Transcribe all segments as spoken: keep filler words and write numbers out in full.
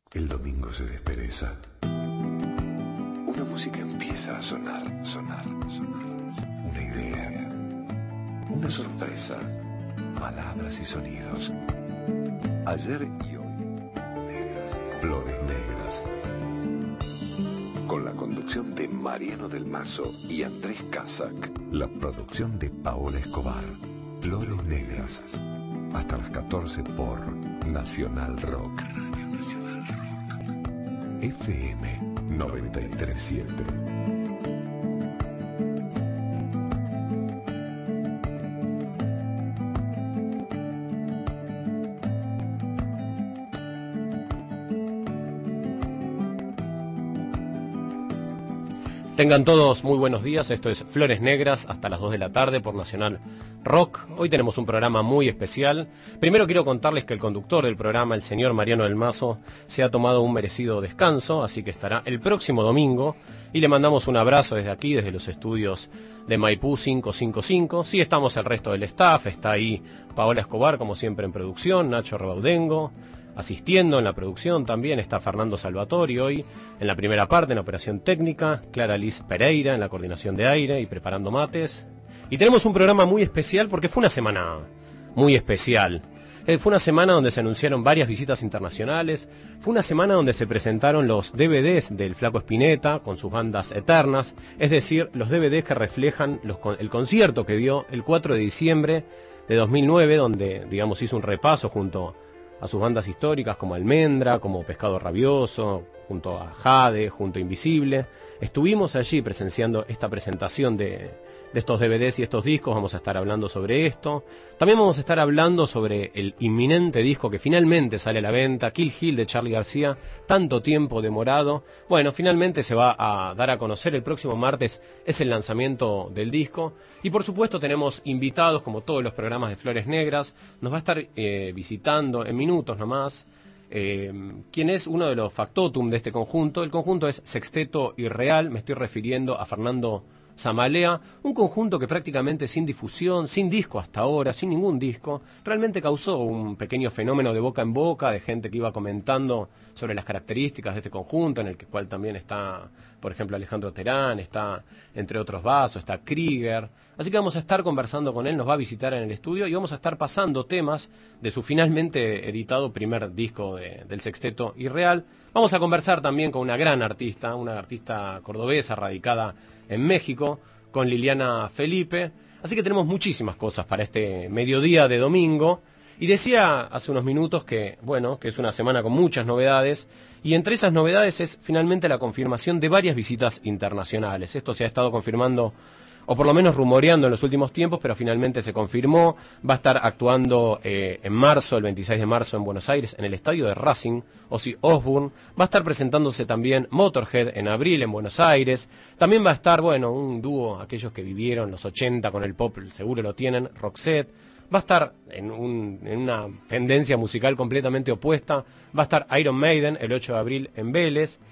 El domingo se despereza. Una música empieza a sonar, sonar, sonar. Una idea, una sorpresa, palabras y sonidos. Ayer y hoy, negras, flores negras. Con la conducción de Mariano del Mazo y Andrés Casac. La producción de Paola Escobar. Flores negras. Hasta las catorce por Nacional Rock. Radio Nacional Rock. F M noventa y tres siete. Tengan todos muy buenos días, esto es Flores Negras hasta las dos de la tarde por Nacional Rock. Hoy tenemos un programa muy especial. Primero quiero contarles que el conductor del programa, el señor Mariano del Mazo, se ha tomado un merecido descanso, así que estará el próximo domingo. Y le mandamos un abrazo desde aquí, desde los estudios de Maipú quinientos cincuenta y cinco. Sí, estamos el resto del staff, está ahí Paola Escobar, como siempre en producción, Nacho Rebaudengo, asistiendo en la producción también está Fernando Salvatori hoy en la primera parte, en la operación técnica, Clara Liz Pereira en la coordinación de aire y preparando mates. Y tenemos un programa muy especial porque fue una semana muy especial. Eh, fue una semana donde se anunciaron varias visitas internacionales, fue una semana donde se presentaron los D V Ds del Flaco Spinetta con sus bandas eternas, es decir, los D V Ds que reflejan los, el concierto que dio el cuatro de diciembre de dos mil nueve, donde digamos hizo un repaso junto a sus bandas históricas como Almendra, como Pescado Rabioso, junto a Jade, junto a Invisible. Estuvimos allí presenciando esta presentación de, de estos D V Ds y estos discos, vamos a estar hablando sobre esto. También vamos a estar hablando sobre el inminente disco que finalmente sale a la venta, Kill Hill de Charly García, tanto tiempo demorado. Bueno, finalmente se va a dar a conocer el próximo martes, es el lanzamiento del disco. Y por supuesto tenemos invitados, como todos los programas de Flores Negras, nos va a estar eh, visitando en minutos nomás, eh, quien es uno de los factotum de este conjunto. El conjunto es Sexteto Irreal, me estoy refiriendo a Fernando Zamalea, un conjunto que prácticamente sin difusión, sin disco hasta ahora, sin ningún disco, realmente causó un pequeño fenómeno de boca en boca, de gente que iba comentando sobre las características de este conjunto, en el cual también está, por ejemplo, Alejandro Terán, está, entre otros vasos, está Krieger. Así que vamos a estar conversando con él, nos va a visitar en el estudio y vamos a estar pasando temas de su finalmente editado primer disco de, del Sexteto Irreal. Vamos a conversar también con una gran artista, una artista cordobesa radicada en México, con Liliana Felipe. Así que tenemos muchísimas cosas para este mediodía de domingo. Y decía hace unos minutos que, bueno, que es una semana con muchas novedades. Y entre esas novedades es finalmente la confirmación de varias visitas internacionales. Esto se ha estado confirmando, o por lo menos rumoreando en los últimos tiempos, pero finalmente se confirmó. Va a estar actuando eh, en marzo, el veintiséis de marzo en Buenos Aires, en el estadio de Racing, Ozzy Osbourne. Va a estar presentándose también Motorhead en abril en Buenos Aires. También va a estar, bueno, un dúo, aquellos que vivieron los ochenta con el pop, seguro lo tienen, Roxette. Va a estar en, un, en una tendencia musical completamente opuesta. Va a estar Iron Maiden el ocho de abril en Vélez.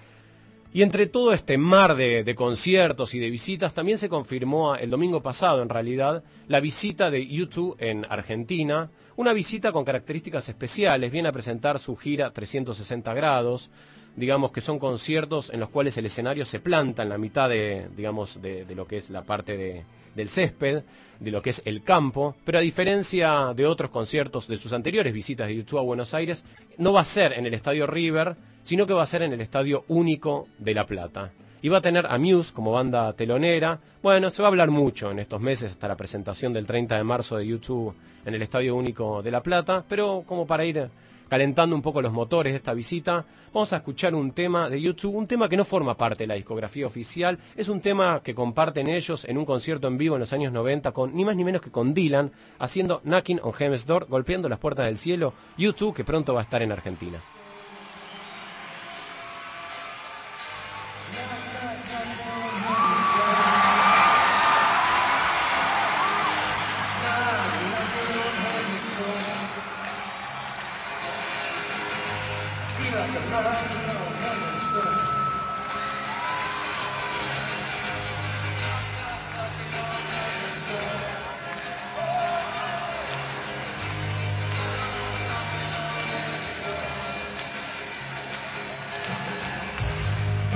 Y entre todo este mar de, de conciertos y de visitas, también se confirmó el domingo pasado, en realidad, la visita de U dos en Argentina, una visita con características especiales. Viene a presentar su gira trescientos sesenta grados, digamos que son conciertos en los cuales el escenario se planta en la mitad de, digamos, de, de lo que es la parte de, del césped, de lo que es el campo, pero a diferencia de otros conciertos de sus anteriores visitas de U dos a Buenos Aires, no va a ser en el Estadio River, sino que va a ser en el Estadio Único de La Plata. Y va a tener a Muse como banda telonera. Bueno, se va a hablar mucho en estos meses hasta la presentación del treinta de marzo de U dos en el Estadio Único de La Plata, pero como para ir calentando un poco los motores de esta visita, vamos a escuchar un tema de U dos, un tema que no forma parte de la discografía oficial, es un tema que comparten ellos en un concierto en vivo en los años noventa, con ni más ni menos que con Dylan, haciendo Knocking on Heaven's Door, golpeando las puertas del cielo. U dos que pronto va a estar en Argentina.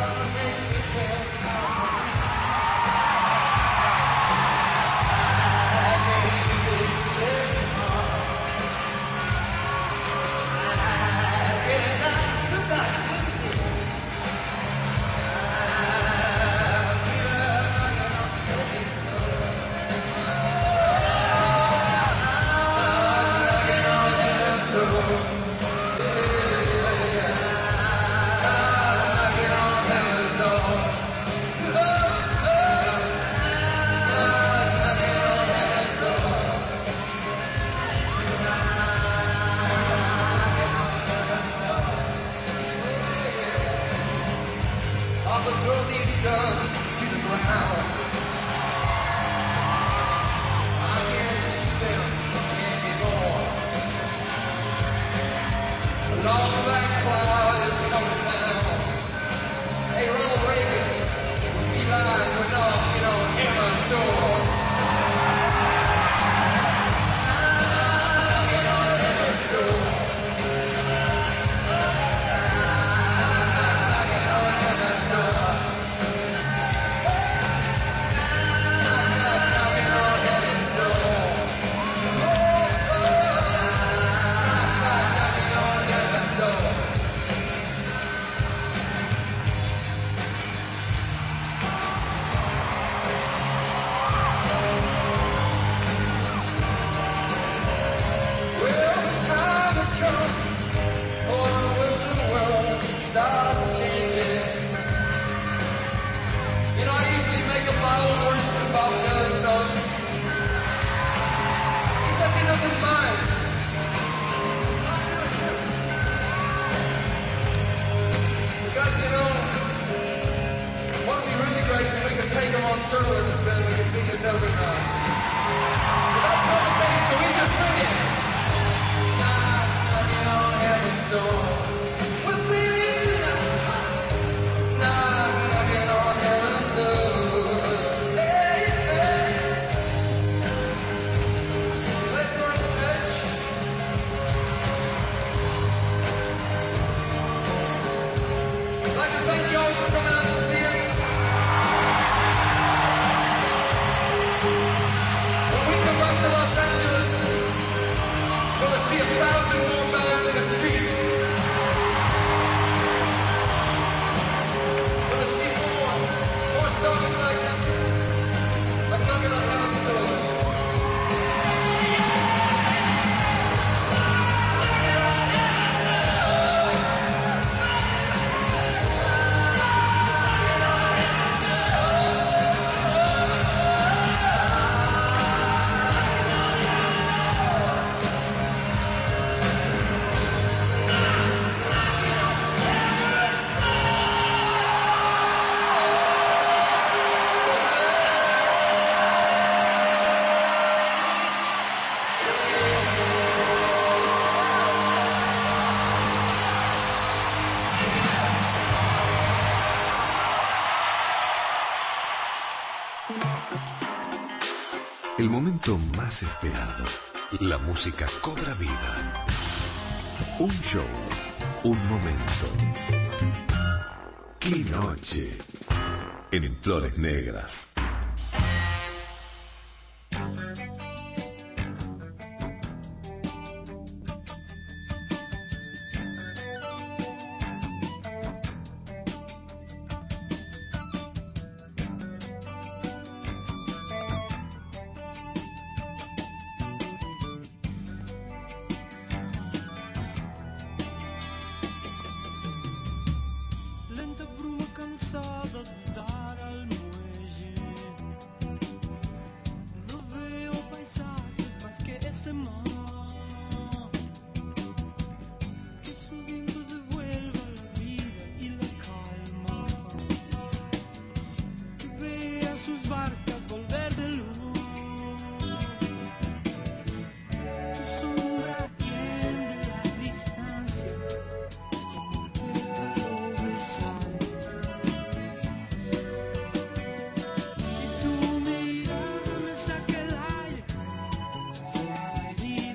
El momento más esperado. La música cobra vida. Un show, un momento. ¡Qué noche! En Flores Negras. Ready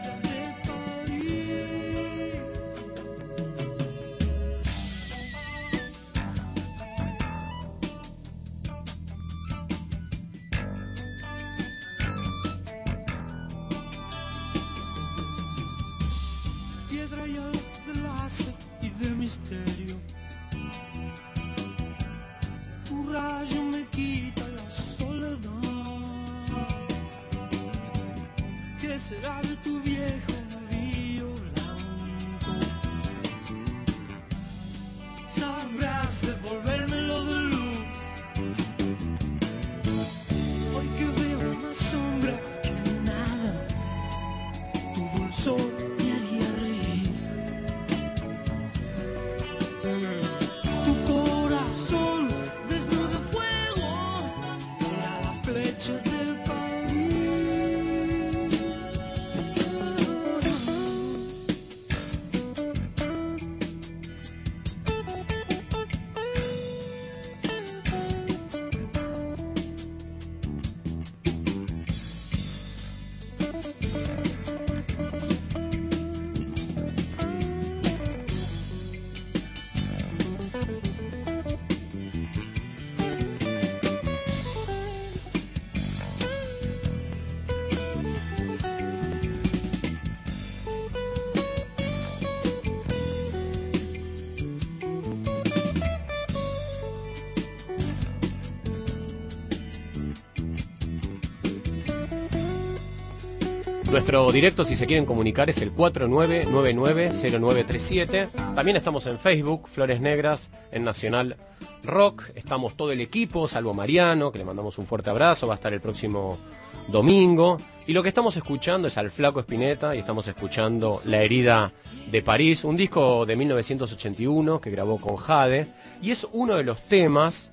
misterio. Tu rayo me quita la soledad. ¿Qué será de tu viejo navío blanco? Sabrás devolvérmelo de luz. Hoy que veo más sombras que nada, tu dulzor me haría reír. Tu corazón desnudo de fuego será la flecha del París. Nuestro directo, si se quieren comunicar, es el cuatro nueve nueve nueve cero nueve tres siete. También estamos en Facebook, Flores Negras, en Nacional Rock. Estamos todo el equipo, salvo Mariano, que le mandamos un fuerte abrazo, va a estar el próximo domingo. Y lo que estamos escuchando es al Flaco Spinetta y estamos escuchando La herida de París, un disco de mil novecientos ochenta y uno que grabó con Jade. Y es uno de los temas...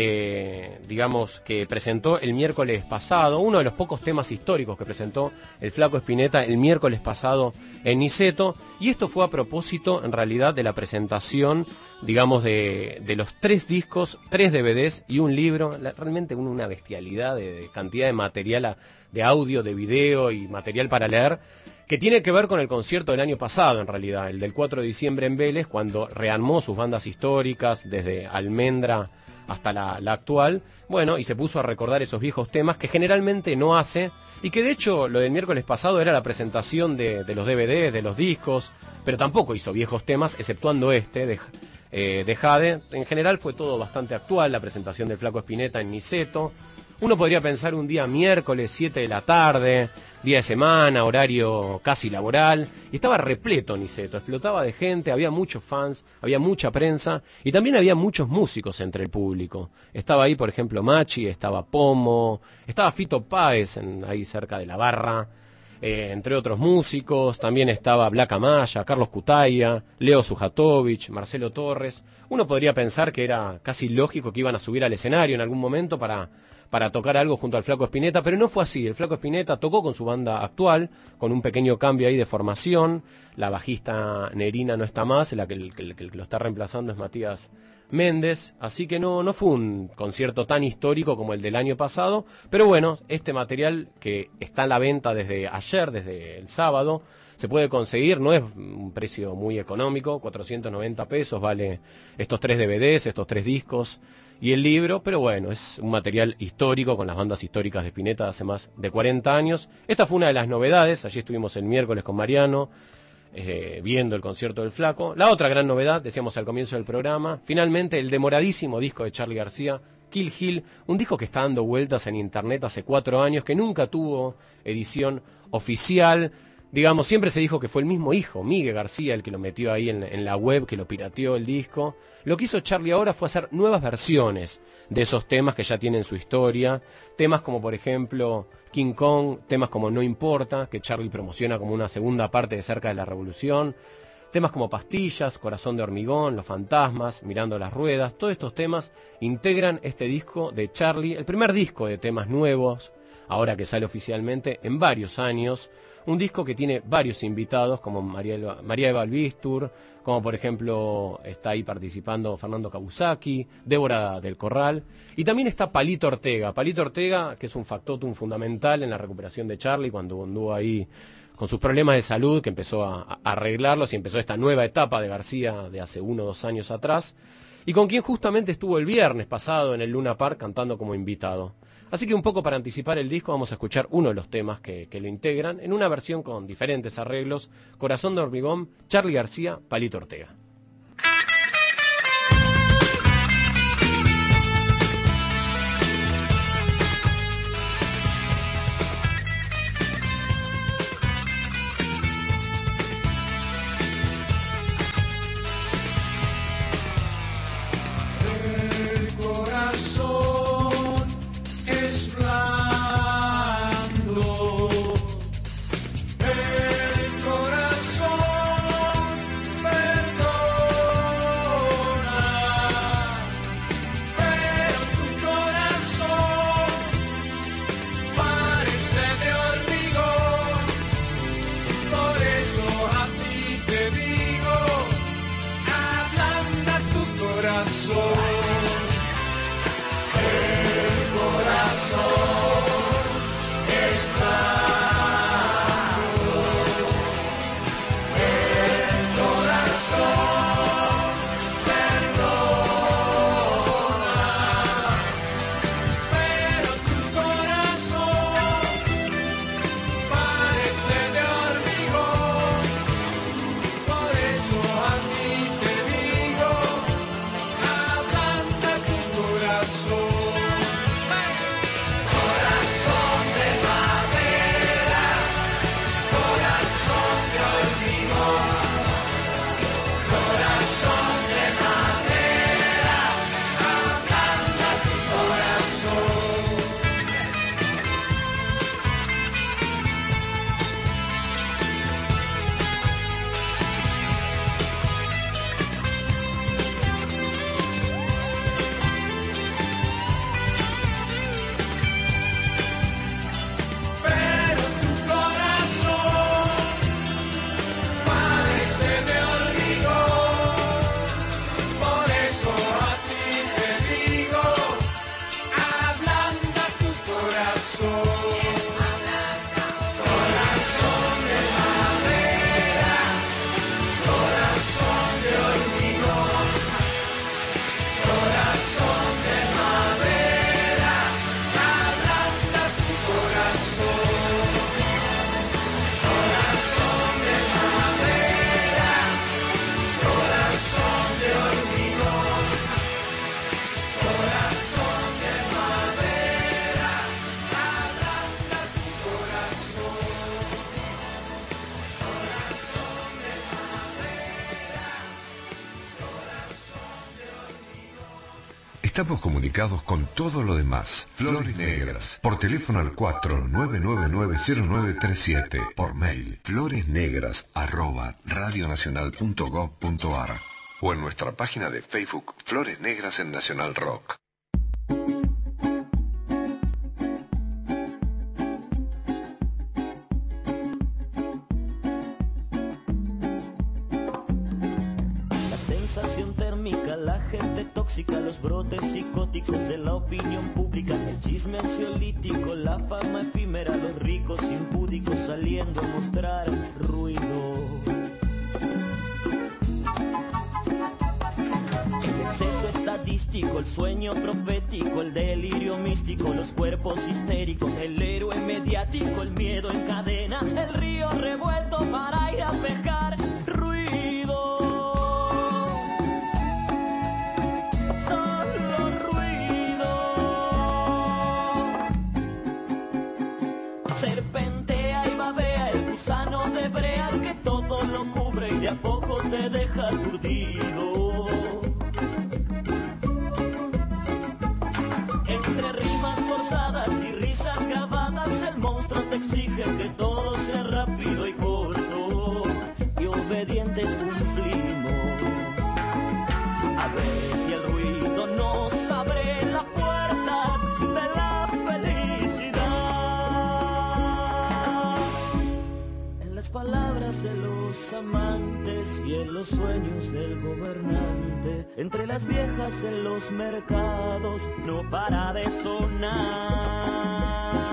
Eh, digamos, que presentó el miércoles pasado, uno de los pocos temas históricos que presentó el Flaco Spinetta el miércoles pasado en Niceto, y esto fue a propósito, en realidad, de la presentación, digamos, de, de los tres discos, tres D V Ds y un libro, la, realmente una bestialidad de, de cantidad de material, a, de audio, de video y material para leer, que tiene que ver con el concierto del año pasado, en realidad, el del cuatro de diciembre en Vélez, cuando rearmó sus bandas históricas, desde Almendra hasta la, la actual, bueno, y se puso a recordar esos viejos temas que generalmente no hace, y que de hecho lo del miércoles pasado era la presentación de, de los D V Ds, de los discos, pero tampoco hizo viejos temas, exceptuando este de, eh, de Jade. En general fue todo bastante actual, la presentación del Flaco Spinetta en Niceto. Uno podría pensar un día miércoles, siete de la tarde, día de semana, horario casi laboral, y estaba repleto Niceto, explotaba de gente, había muchos fans, había mucha prensa, y también había muchos músicos entre el público. Estaba ahí, por ejemplo, Machi, estaba Pomo, estaba Fito Páez, en, ahí cerca de la barra, eh, entre otros músicos, también estaba Black Amaya, Carlos Cutaya, Leo Sujatovich, Marcelo Torres. Uno podría pensar que era casi lógico que iban a subir al escenario en algún momento para... para tocar algo junto al Flaco Spinetta, pero no fue así. El Flaco Spinetta tocó con su banda actual, con un pequeño cambio ahí de formación. La bajista Nerina no está más, la que, el, que, el, que lo está reemplazando es Matías Méndez, así que no, no fue un concierto tan histórico como el del año pasado, pero bueno, este material que está a la venta desde ayer, desde el sábado, se puede conseguir, no es un precio muy económico, cuatrocientos noventa pesos vale estos tres D V Ds, estos tres discos y el libro, pero bueno, es un material histórico con las bandas históricas de Spinetta de hace más de cuarenta años. Esta fue una de las novedades, allí estuvimos el miércoles con Mariano, eh, viendo el concierto del Flaco. La otra gran novedad, decíamos al comienzo del programa, finalmente el demoradísimo disco de Charly García, Kill Hill, un disco que está dando vueltas en internet hace cuatro años, que nunca tuvo edición oficial. Digamos, siempre se dijo que fue el mismo hijo, Miguel García, el que lo metió ahí en, en la web, que lo pirateó el disco. Lo que hizo Charly ahora fue hacer nuevas versiones de esos temas que ya tienen su historia. Temas como, por ejemplo, King Kong, temas como No Importa, que Charly promociona como una segunda parte de Cerca de la Revolución. Temas como Pastillas, Corazón de Hormigón, Los Fantasmas, Mirando las Ruedas. Todos estos temas integran este disco de Charly, el primer disco de temas nuevos, ahora que sale oficialmente, en varios años. Un disco que tiene varios invitados, como María Eva, María Eva Albistur, como por ejemplo está ahí participando Fernando Kabusaki, Débora del Corral, y también está Palito Ortega. Palito Ortega, que es un factotum fundamental en la recuperación de Charly, cuando anduvo ahí con sus problemas de salud, que empezó a, a arreglarlos y empezó esta nueva etapa de García de hace uno o dos años atrás, y con quien justamente estuvo el viernes pasado en el Luna Park cantando como invitado. Así que un poco para anticipar el disco vamos a escuchar uno de los temas que, que lo integran en una versión con diferentes arreglos: Corazón de Hormigón, Charly García, Palito Ortega. corazón, el corazón es blanco, el corazón perdona, pero tu corazón parece de hormigón, por eso a mí te digo, ablanda tu corazón. Corazón de madera, corazón de hormigón, corazón de madera, ablanda tu corazón. Pero tu corazón parece de hormigón, por eso a ti te digo, ablanda tu corazón. Corazón de madera, corazón de hormigón, corazón de madera, ablanda tu corazón. Corazón de madera, corazón de hormigón, corazón de madera, ablanda tu corazón. Corazón de madera, corazón de hormigón. Estamos comunicados con todo lo demás. Flores Negras. Por teléfono al cuatro nueve nueve nueve cero nueve tres siete. Por mail floresnegras arroba radionacional.gov.ar. O en nuestra página de Facebook Flores Negras en Nacional Rock. La sensación térmica, la gente tóxica, los brotes psicóticos de la opinión pública, el chisme ansiolítico, la fama efímera, los ricos impúdicos saliendo a mostrar ruido. El exceso estadístico, el sueño profético, el delirio místico, los cuerpos histéricos, el héroe mediático, el miedo en cadena, el río revuelto para ir a pescar ruido. Solo ruido. Serpentea y babea el gusano de brea que todo lo cubre y de a poco te deja aturdido. Entre rimas forzadas y risas grabadas, el monstruo te exige que todo sea rápido y corto, y obedientes cumplimos. A ver si el ruido nos abre las puertas de la felicidad. En las palabras de los amantes y en los sueños del gobernante, entre las viejas en los mercados, no para de sonar.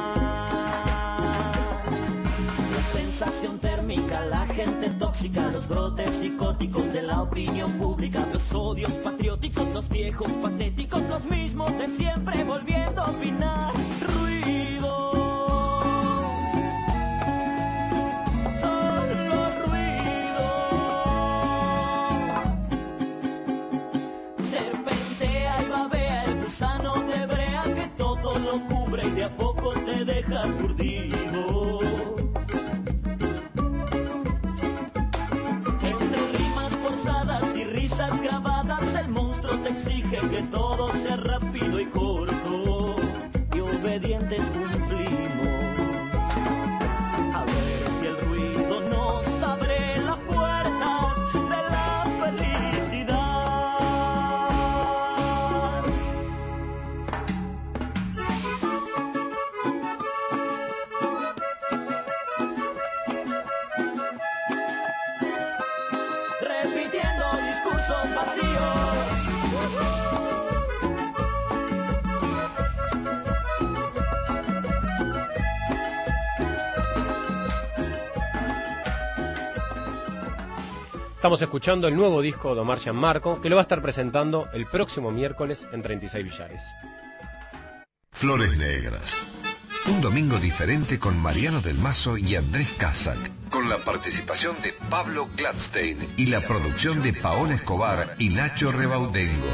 La sensación térmica, la gente tóxica, los brotes psicóticos de la opinión pública, los odios patrióticos, los viejos patéticos, los mismos de siempre volviendo a opinar. Ruido. Solo ruido. Serpentea y babea el gusano de brea que todo lo cubre y de a poco te deja aturdido. Entre rimas forzadas y risas grabadas, el monstruo te exige que todo sea rápido y corto, y obedientes cumplimos. A ver si el ruido nos abre las puertas de la felicidad. Repitiendo discursos vacíos, Estamos escuchando el nuevo disco de Omar Gianmarco, que lo va a estar presentando el próximo miércoles en treinta y seis Villares. Flores Negras. Un domingo diferente con Mariano del Mazo y Andrés Casac, con la participación de Pablo Gladstein y la producción de Paola Escobar y Nacho Rebaudengo.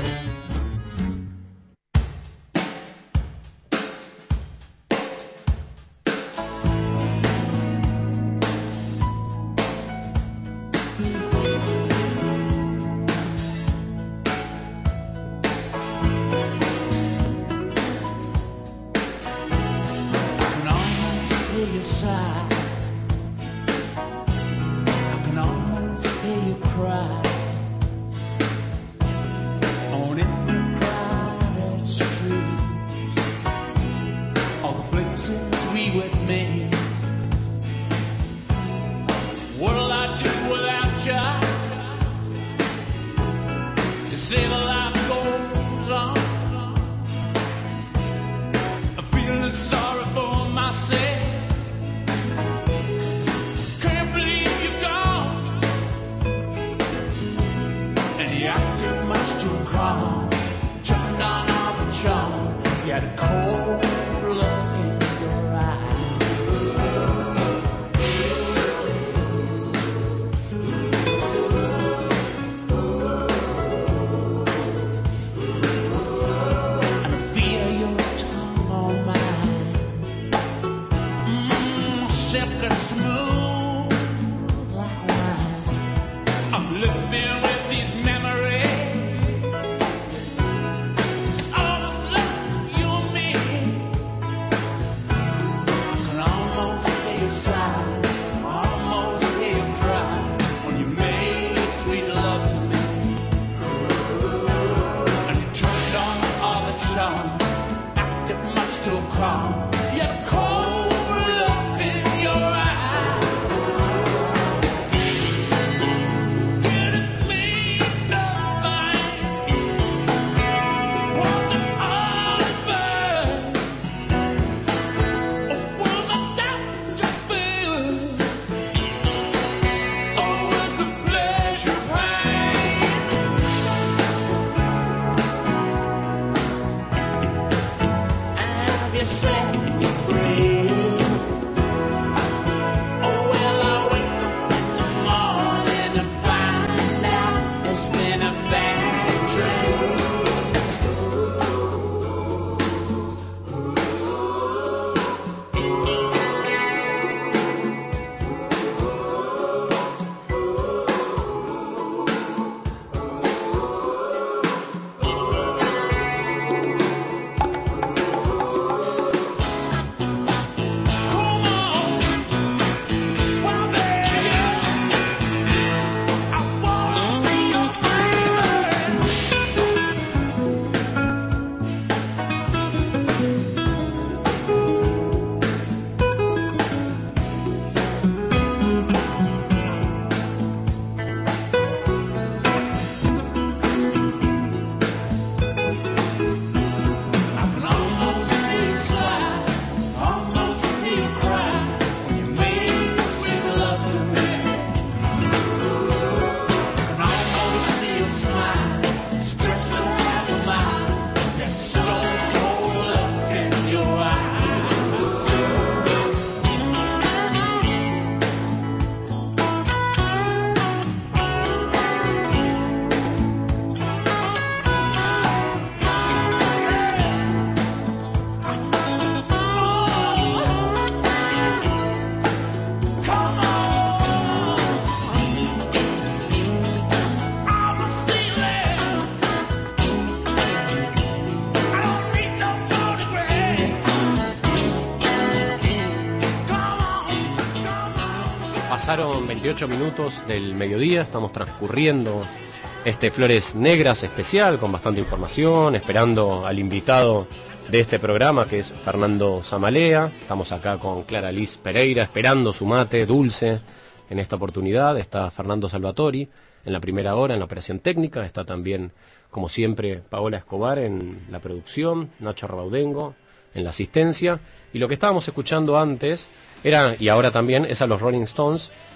Pasaron veintiocho minutos del mediodía, estamos transcurriendo este Flores Negras especial con bastante información, esperando al invitado de este programa que es Fernando Zamalea. Estamos acá con Clara Liz Pereira esperando su mate dulce. En esta oportunidad está Fernando Salvatori en la primera hora en la operación técnica, está también como siempre Paola Escobar en la producción, Nacho Rebaudengo en la asistencia, y lo que estábamos escuchando antes era, y ahora también, es a los Rolling Stones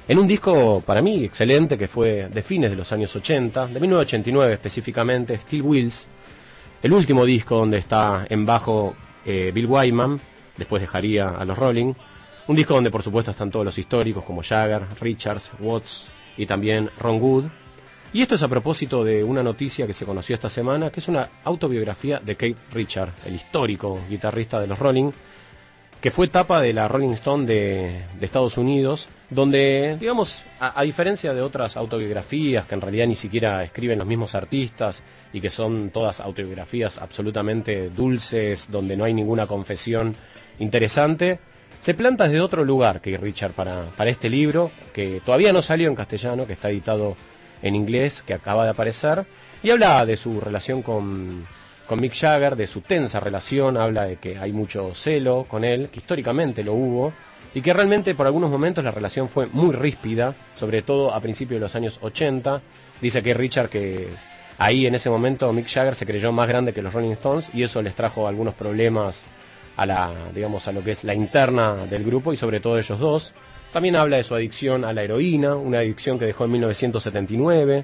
en un disco para mí excelente que fue de fines de los años ochenta, de mil novecientos ochenta y nueve específicamente, Steel Wheels, el último disco donde está en bajo eh, Bill Wyman, después dejaría a los Rolling, un disco donde por supuesto están todos los históricos como Jagger, Richards, Watts y también Ron Wood. Y esto es a propósito de una noticia que se conoció esta semana, que es una autobiografía de Keith Richards, el histórico guitarrista de los Rolling, que fue tapa de la Rolling Stone de, de Estados Unidos, donde, digamos, a, a diferencia de otras autobiografías que en realidad ni siquiera escriben los mismos artistas y que son todas autobiografías absolutamente dulces, donde no hay ninguna confesión interesante, se planta desde otro lugar Keith Richards para, para este libro, que todavía no salió en castellano, que está editado en inglés, que acaba de aparecer, y habla de su relación con, con Mick Jagger, de su tensa relación, habla de que hay mucho celo con él, que históricamente lo hubo, y que realmente por algunos momentos la relación fue muy ríspida, sobre todo a principios de los años ochenta. Dice que Richard que ahí en ese momento Mick Jagger se creyó más grande que los Rolling Stones, y eso les trajo algunos problemas a la, digamos, a lo que es la interna del grupo, y sobre todo ellos dos. También habla de su adicción a la heroína, una adicción que dejó en mil novecientos setenta y nueve.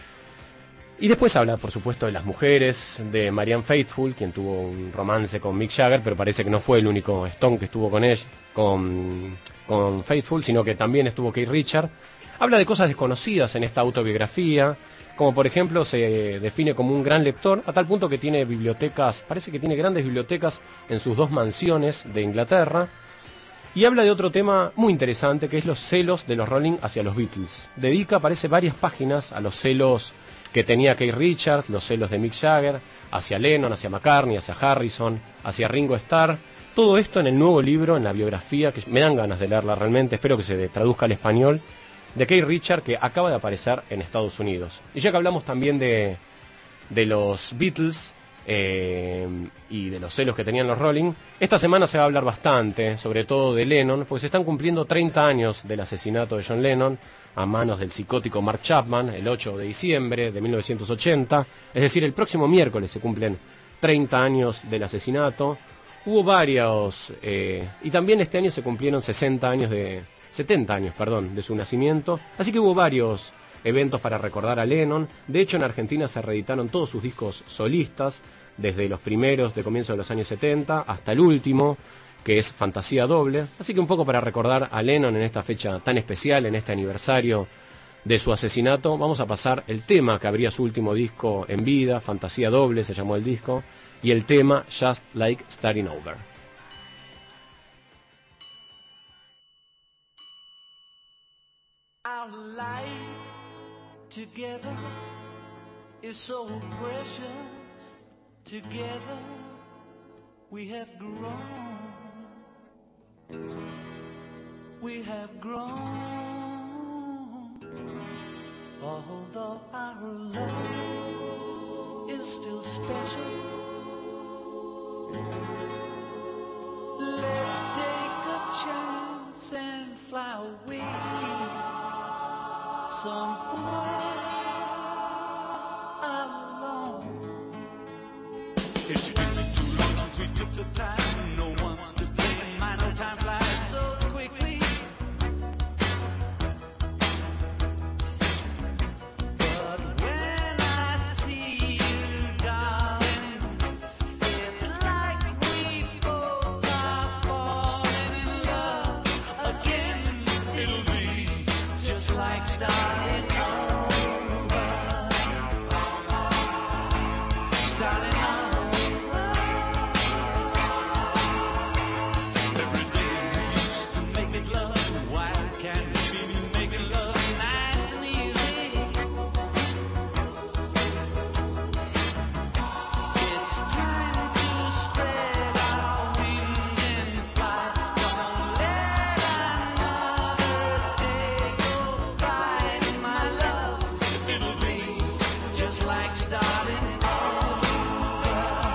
Y después habla, por supuesto, de las mujeres, de Marianne Faithfull, quien tuvo un romance con Mick Jagger, pero parece que no fue el único Stone que estuvo con ella, con, con Faithfull, sino que también estuvo Keith Richards. Habla de cosas desconocidas en esta autobiografía, como por ejemplo se define como un gran lector, a tal punto que tiene bibliotecas, parece que tiene grandes bibliotecas en sus dos mansiones de Inglaterra. Y habla de otro tema muy interesante, que es los celos de los Rolling hacia los Beatles. Dedica, parece, varias páginas a los celos que tenía Keith Richards, los celos de Mick Jagger, hacia Lennon, hacia McCartney, hacia Harrison, hacia Ringo Starr. Todo esto en el nuevo libro, en la biografía, que me dan ganas de leerla realmente, espero que se traduzca al español, de Keith Richards, que acaba de aparecer en Estados Unidos. Y ya que hablamos también de, de los Beatles, Eh, y de los celos que tenían los Rolling, esta semana se va a hablar bastante, sobre todo de Lennon, porque se están cumpliendo treinta años del asesinato de John Lennon a manos del psicótico Mark Chapman, el ocho de diciembre de mil novecientos ochenta, es decir, el próximo miércoles se cumplen treinta años del asesinato. Hubo varios, eh, y también este año se cumplieron sesenta años de, setenta años, perdón, de su nacimiento, así que hubo varios eventos para recordar a Lennon. De hecho, en Argentina se reeditaron todos sus discos solistas, desde los primeros de comienzo de los años setenta hasta el último, que es Fantasía Doble. Así que un poco para recordar a Lennon en esta fecha tan especial, en este aniversario de su asesinato, vamos a pasar el tema que abría su último disco en vida, Fantasía Doble se llamó el disco, y el tema Just Like Starting Over. Our life together is so precious. Together we have grown. We have grown. Although our love is still special, let's take a chance and fly away somewhere alone. It's been too long since we took the time. No one's to blame. My no time flies so quickly. But when I see you, darling, it's like we both are falling in love again. It'll be just like starting over. Starting over. Every day we used to make it love. Why can't we be making love nice and easy? It's time to spread our wings and fly. Come on, let another day go by, my love. It'll be just like starting over.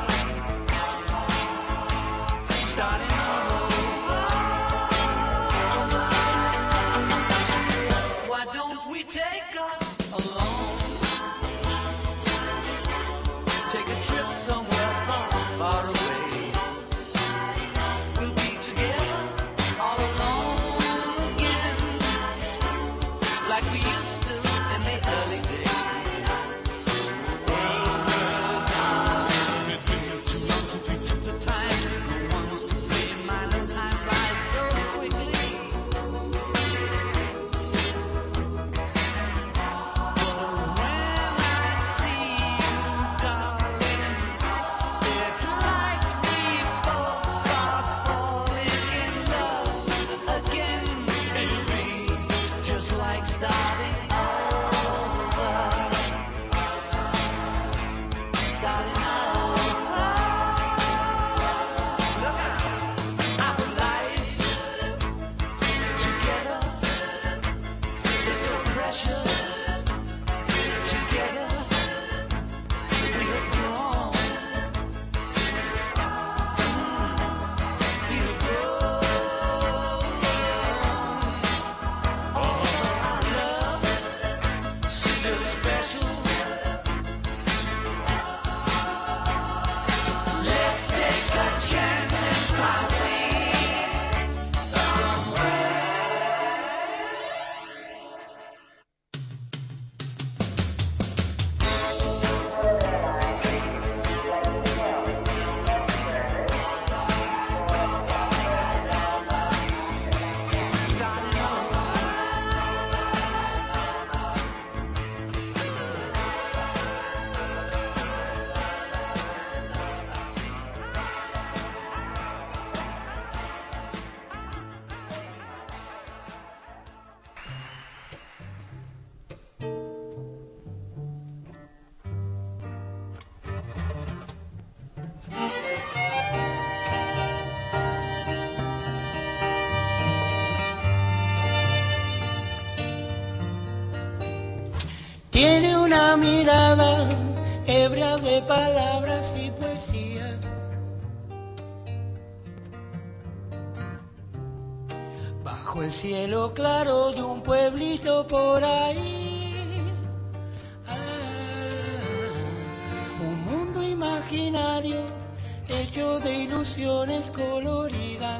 Starting over. Why don't we take us alone? Take a trip somewhere far, far away. We'll be together all alone again. Tiene una mirada ebria de palabras y poesía. Bajo el cielo claro de un pueblito por ahí. Ah, un mundo imaginario hecho de ilusiones coloridas.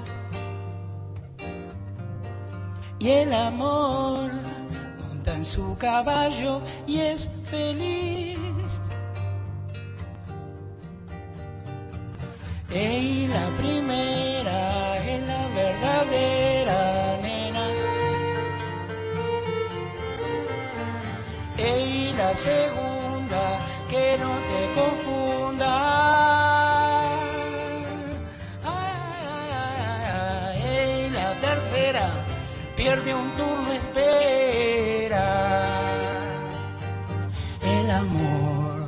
Y el amor monta en su caballo y es feliz. Y la primera es la verdadera nena. Y la segunda que no te confunda. Y la tercera pierde un turno, espera. El amor,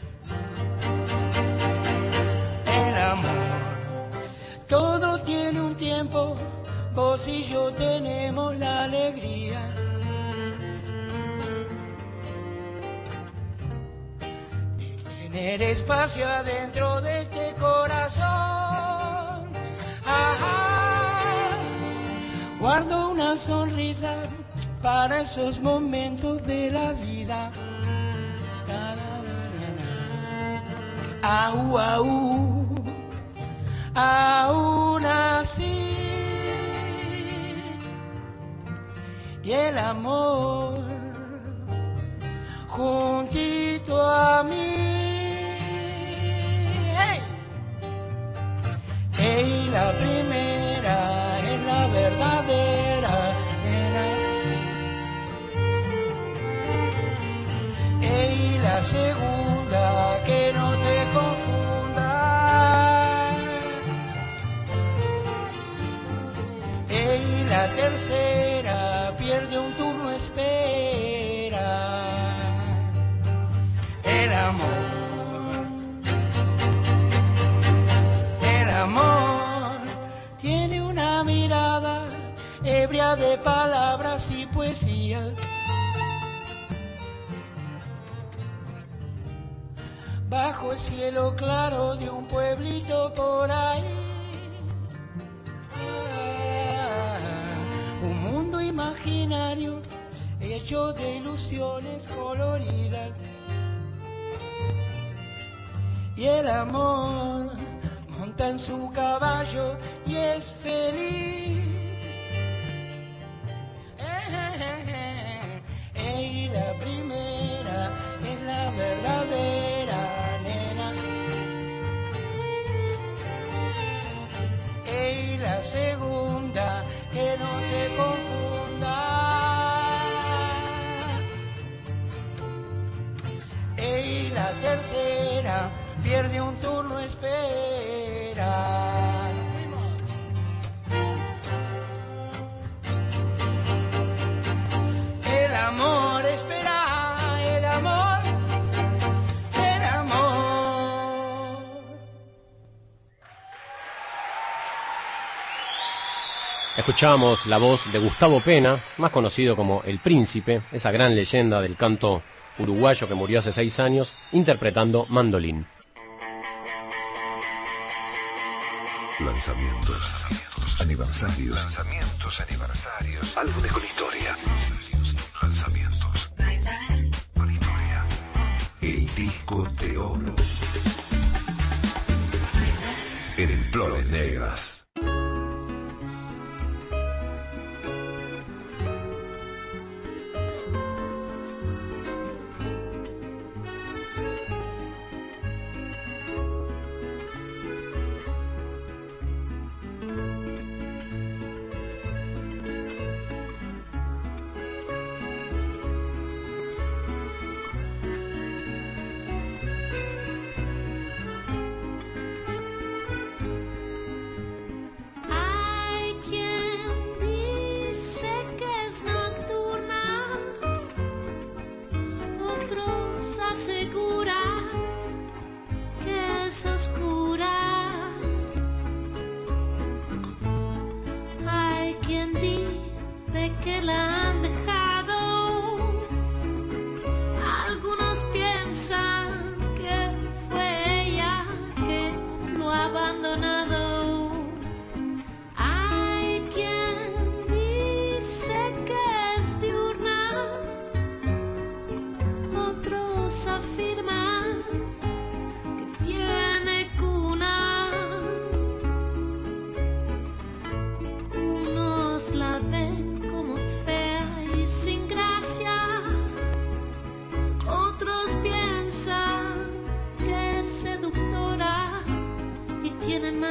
el amor, todo tiene un tiempo, vos y yo tenemos la alegría de tener espacio adentro de este corazón. Ajá. Guardo una sonrisa para esos momentos de la vida. Au, au, aún así. Y el amor juntito a mí. ¡Hey! Hey, la primera es la verdadera nena. Hey, la segunda que no te confunda. Hey, la tercera pierde un turno, espera. El amor, el amor tiene una mirada ebria de palabras y poesía. Bajo el cielo claro de un pueblito por ahí. Ah, un mundo imaginario hecho de ilusiones coloridas. Y el amor monta en su caballo y es feliz. Y la primera es la verdadera nena. Y la segunda que no te confunda. Y la tercera pierde un turno, espera. El amor espera, el amor, el amor. Escuchábamos la voz de Gustavo Pena, más conocido como El Príncipe, esa gran leyenda del canto uruguayo que murió hace seis años, interpretando Mandolín. Lanzamientos, aniversarios, lanzamientos, aniversarios, álbumes con historia, lanzamientos con historia. El disco de oro en Flores Negras.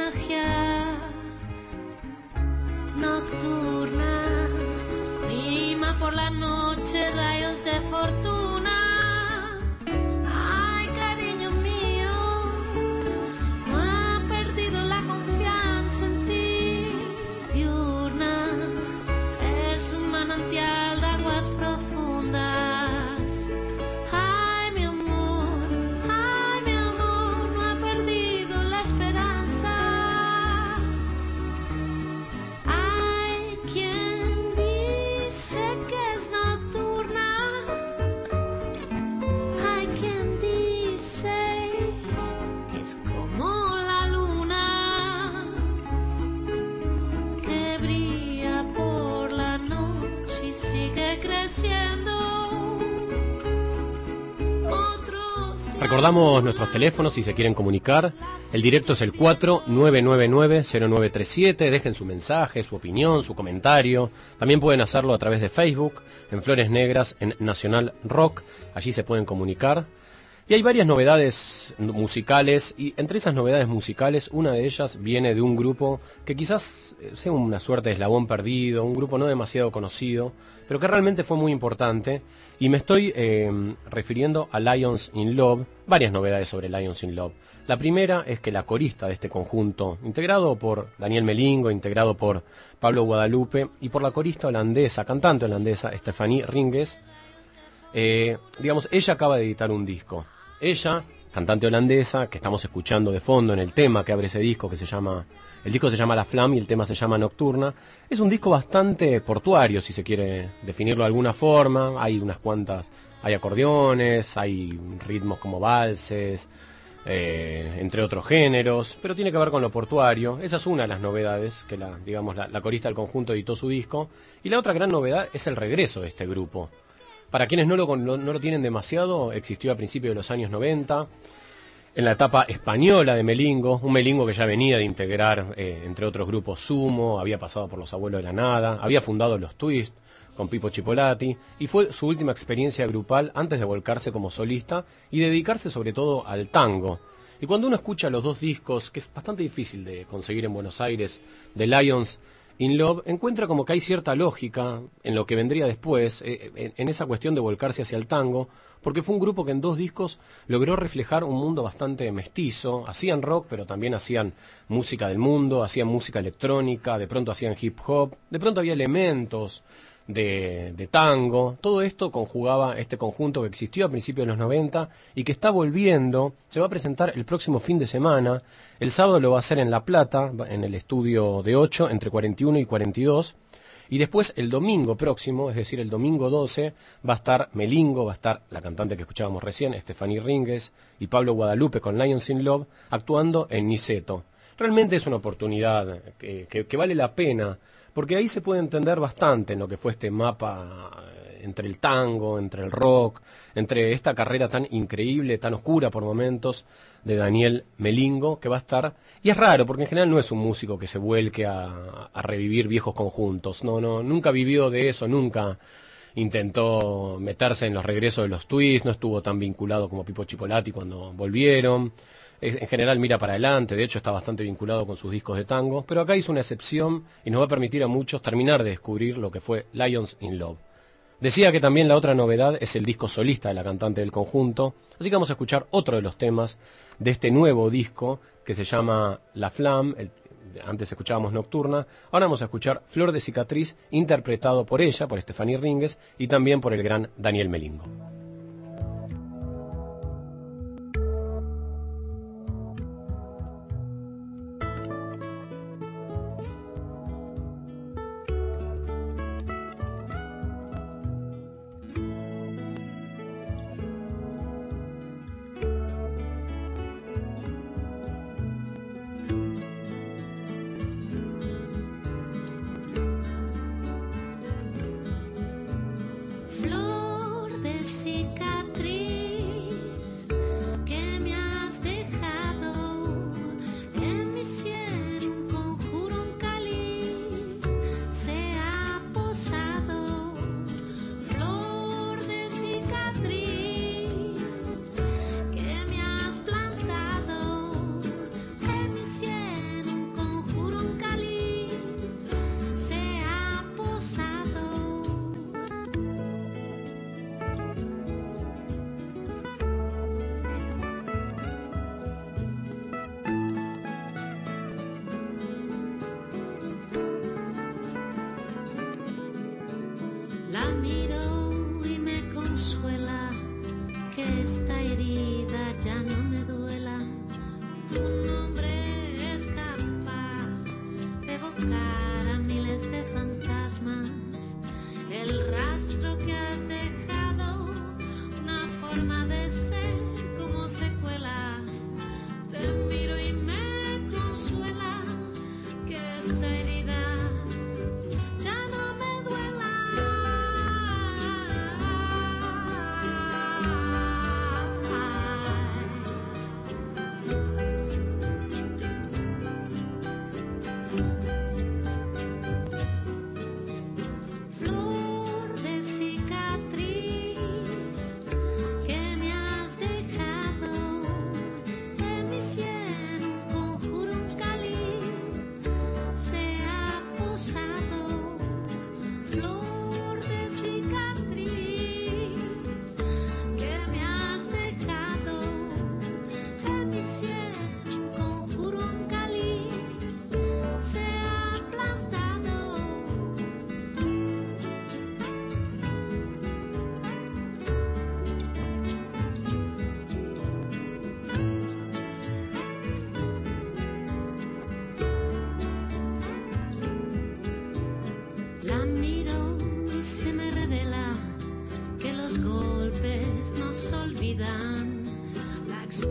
magia nocturna, rima por la noche, rayos de fortuna. Ay, cariño mío, no ha perdido la confianza en ti. Diurna es un manantial de aguas profundas. Ay, mi amor, ay, mi amor, no ha perdido la esperanza. Hay quien dice que es nocturna, hay quien dice que es como la luna que brilla por la noche y sigue creciendo. Otros Recordamos nuestros teléfonos si se quieren comunicar. El directo es el cuatro nueve nueve nueve cero nueve tres siete. Dejen su mensaje, su opinión, su comentario. También pueden hacerlo a través de Facebook, en Flores Negras, en Nacional Rock. Allí se pueden comunicar. Y hay varias novedades musicales, y entre esas novedades musicales, una de ellas viene de un grupo que quizás sea una suerte de eslabón perdido, un grupo no demasiado conocido, pero que realmente fue muy importante, y me estoy eh, refiriendo a Lions in Love. Varias novedades sobre Lions in Love. La primera es que la corista de este conjunto, integrado por Daniel Melingo, integrado por Pablo Guadalupe, y por la corista holandesa, cantante holandesa, Stephanie Ringes, Eh, digamos, ella acaba de editar un disco. Ella, cantante holandesa, que estamos escuchando de fondo en el tema que abre ese disco, que se llama, el disco se llama La Flamme y el tema se llama Nocturna. Es un disco bastante portuario, si se quiere definirlo de alguna forma. Hay unas cuantas, hay acordeones, hay ritmos como valses, eh, entre otros géneros, pero tiene que ver con lo portuario. Esa es una de las novedades, que la, digamos, la, la corista del conjunto editó su disco. Y la otra gran novedad es el regreso de este grupo. Para quienes no lo, no, no lo tienen demasiado, existió a principios de los años noventa, en la etapa española de Melingo, un Melingo que ya venía de integrar, eh, entre otros grupos, Sumo, había pasado por Los Abuelos de la Nada, había fundado Los Twist con Pipo Chipolati, y fue su última experiencia grupal antes de volcarse como solista y dedicarse sobre todo al tango. Y cuando uno escucha los dos discos, que es bastante difícil de conseguir en Buenos Aires, de Lions in Love, encuentra como que hay cierta lógica en lo que vendría después, eh, en, en esa cuestión de volcarse hacia el tango, porque fue un grupo que en dos discos logró reflejar un mundo bastante mestizo. Hacían rock, pero también hacían música del mundo, hacían música electrónica, de pronto hacían hip hop, de pronto había elementos de, de tango. Todo esto conjugaba este conjunto que existió a principios de los noventa y que está volviendo. Se va a presentar el próximo fin de semana. El sábado lo va a hacer en La Plata, en el estudio de ocho, entre cuarenta y uno y cuarenta y dos. Y después el domingo próximo, es decir, el domingo doce, va a estar Melingo, va a estar la cantante que escuchábamos recién, Stephanie Ringes, y Pablo Guadalupe con Lions in Love, actuando en Niceto. Realmente es una oportunidad que, que, que vale la pena, porque ahí se puede entender bastante en lo que fue este mapa entre el tango, entre el rock, entre esta carrera tan increíble, tan oscura por momentos, de Daniel Melingo, que va a estar. Y es raro, porque en general no es un músico que se vuelque a, a revivir viejos conjuntos. No, no, nunca vivió de eso, nunca intentó meterse en los regresos de los Twists, no estuvo tan vinculado como Pipo Chipolati cuando volvieron. En general mira para adelante, de hecho está bastante vinculado con sus discos de tango, pero acá hizo una excepción y nos va a permitir a muchos terminar de descubrir lo que fue Lions in Love. Decía que también la otra novedad es el disco solista de la cantante del conjunto, así que vamos a escuchar otro de los temas de este nuevo disco que se llama La Flamme. El, antes escuchábamos Nocturna, ahora vamos a escuchar Flor de Cicatriz, interpretado por ella, por Stephanie Ringes, y también por el gran Daniel Melingo. flor de cicatriz.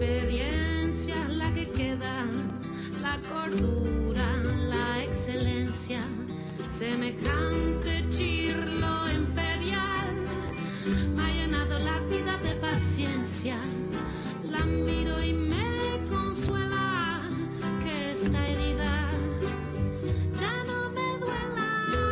obediencia la que queda, la cordura, la excelencia, semejante chirlo imperial, me ha llenado la vida de paciencia, la miro y me consuela que esta herida ya no me duela.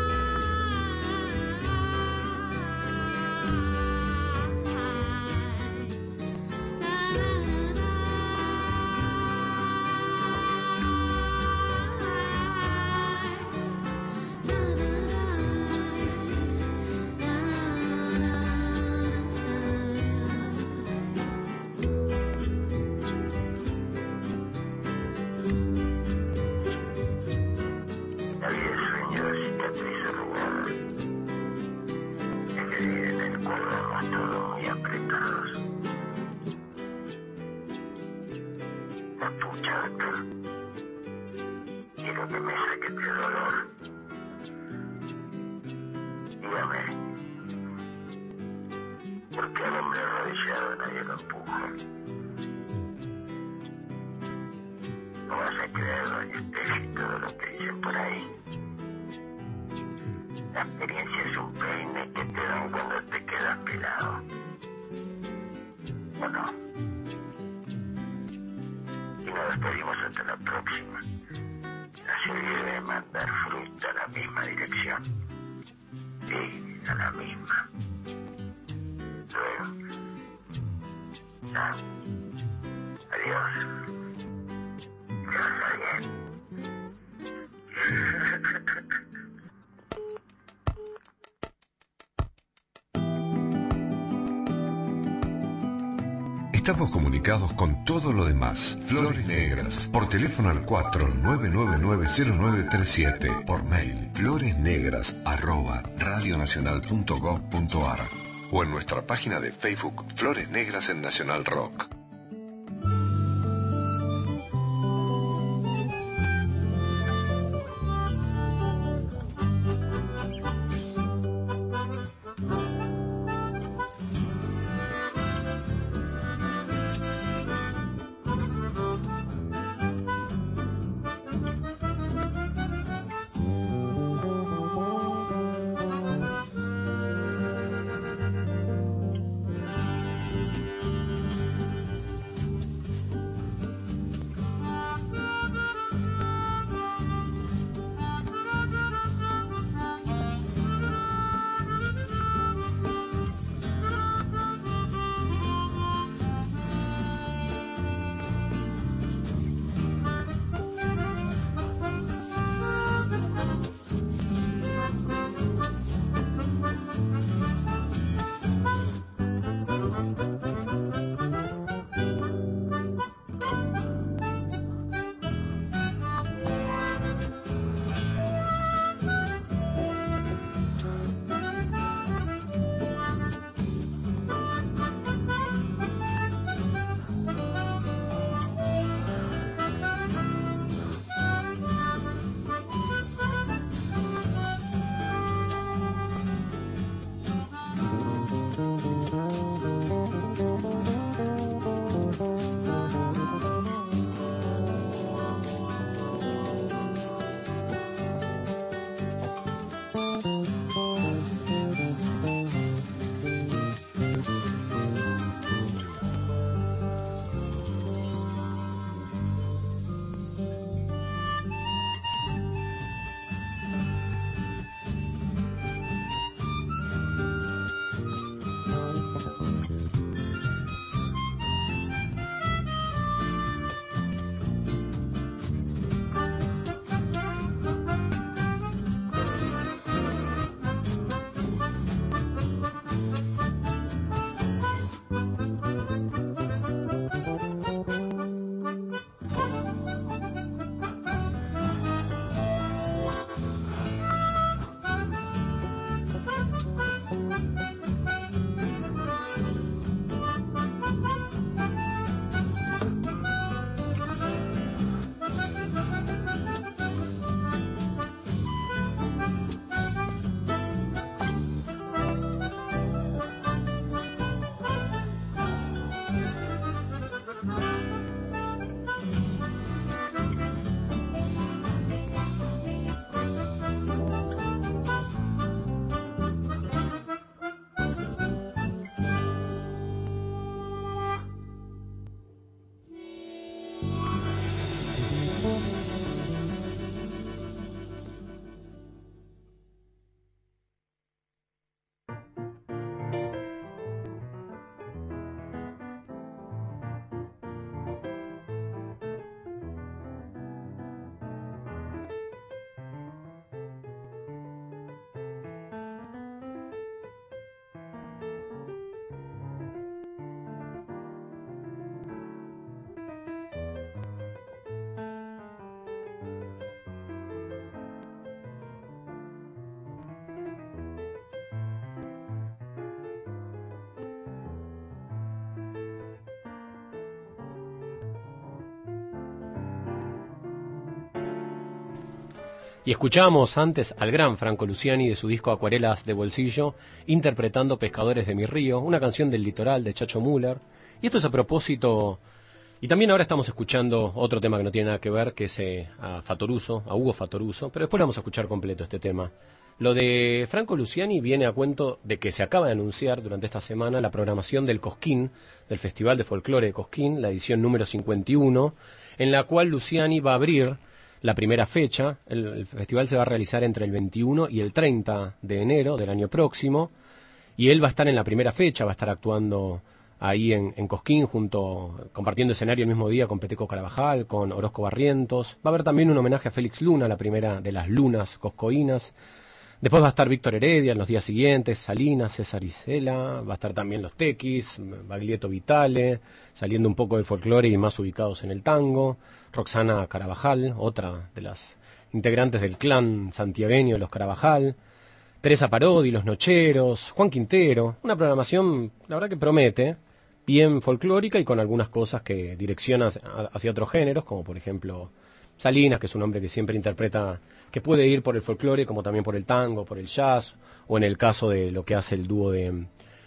Quiero que me saque este dolor. Dígame, ¿por qué al hombre arrodillado nadie lo empuja? No vas a creer, doña Estefi, todo lo que dicen por ahí. La experiencia es un peine que te dan cuando te quedas pelado. ¿O no? Y nos despedimos hasta la próxima. No se olvide de mandar fruta a la misma dirección. Sí, a la misma. Luego. Chao. Adiós. Que vaya bien. Estamos comunicados con todo lo demás. Flores Negras. Por teléfono al cuatro nueve nueve nueve cero nueve tres siete. Por mail floresnegras arroba radionacional punto gob punto ar. O en nuestra página de Facebook Flores Negras en Nacional Rock. Y escuchábamos antes al gran Franco Luciani de su disco Acuarelas de Bolsillo, interpretando Pescadores de mi río, una canción del litoral de Chacho Müller. Y esto es a propósito, y también ahora estamos escuchando otro tema que no tiene nada que ver, que es eh, a Fattoruso, a Hugo Fattoruso, pero después lo vamos a escuchar completo este tema. Lo de Franco Luciani viene a cuento de que se acaba de anunciar durante esta semana la programación del Cosquín, del Festival de Folclore de Cosquín, la edición número cincuenta y uno, en la cual Luciani va a abrir la primera fecha. El, el festival se va a realizar entre el veintiuno y el treinta de enero del año próximo, y él va a estar en la primera fecha, va a estar actuando ahí en, en Cosquín, junto, compartiendo escenario el mismo día con Peteco Carabajal, con Orozco Barrientos. Va a haber también un homenaje a Félix Luna, la primera de las lunas coscoínas. Después va a estar Víctor Heredia en los días siguientes, Salinas, César Isela, va a estar también los Tequis, Baglietto Vitale, saliendo un poco del folclore y más ubicados en el tango, Roxana Carabajal, otra de las integrantes del clan santiagueño de los Carabajal, Teresa Parodi, Los Nocheros, Juan Quintero, una programación, la verdad que promete, bien folclórica y con algunas cosas que direcciona hacia otros géneros, como por ejemplo Salinas, que es un hombre que siempre interpreta, que puede ir por el folclore como también por el tango, por el jazz, o en el caso de lo que hace el dúo de,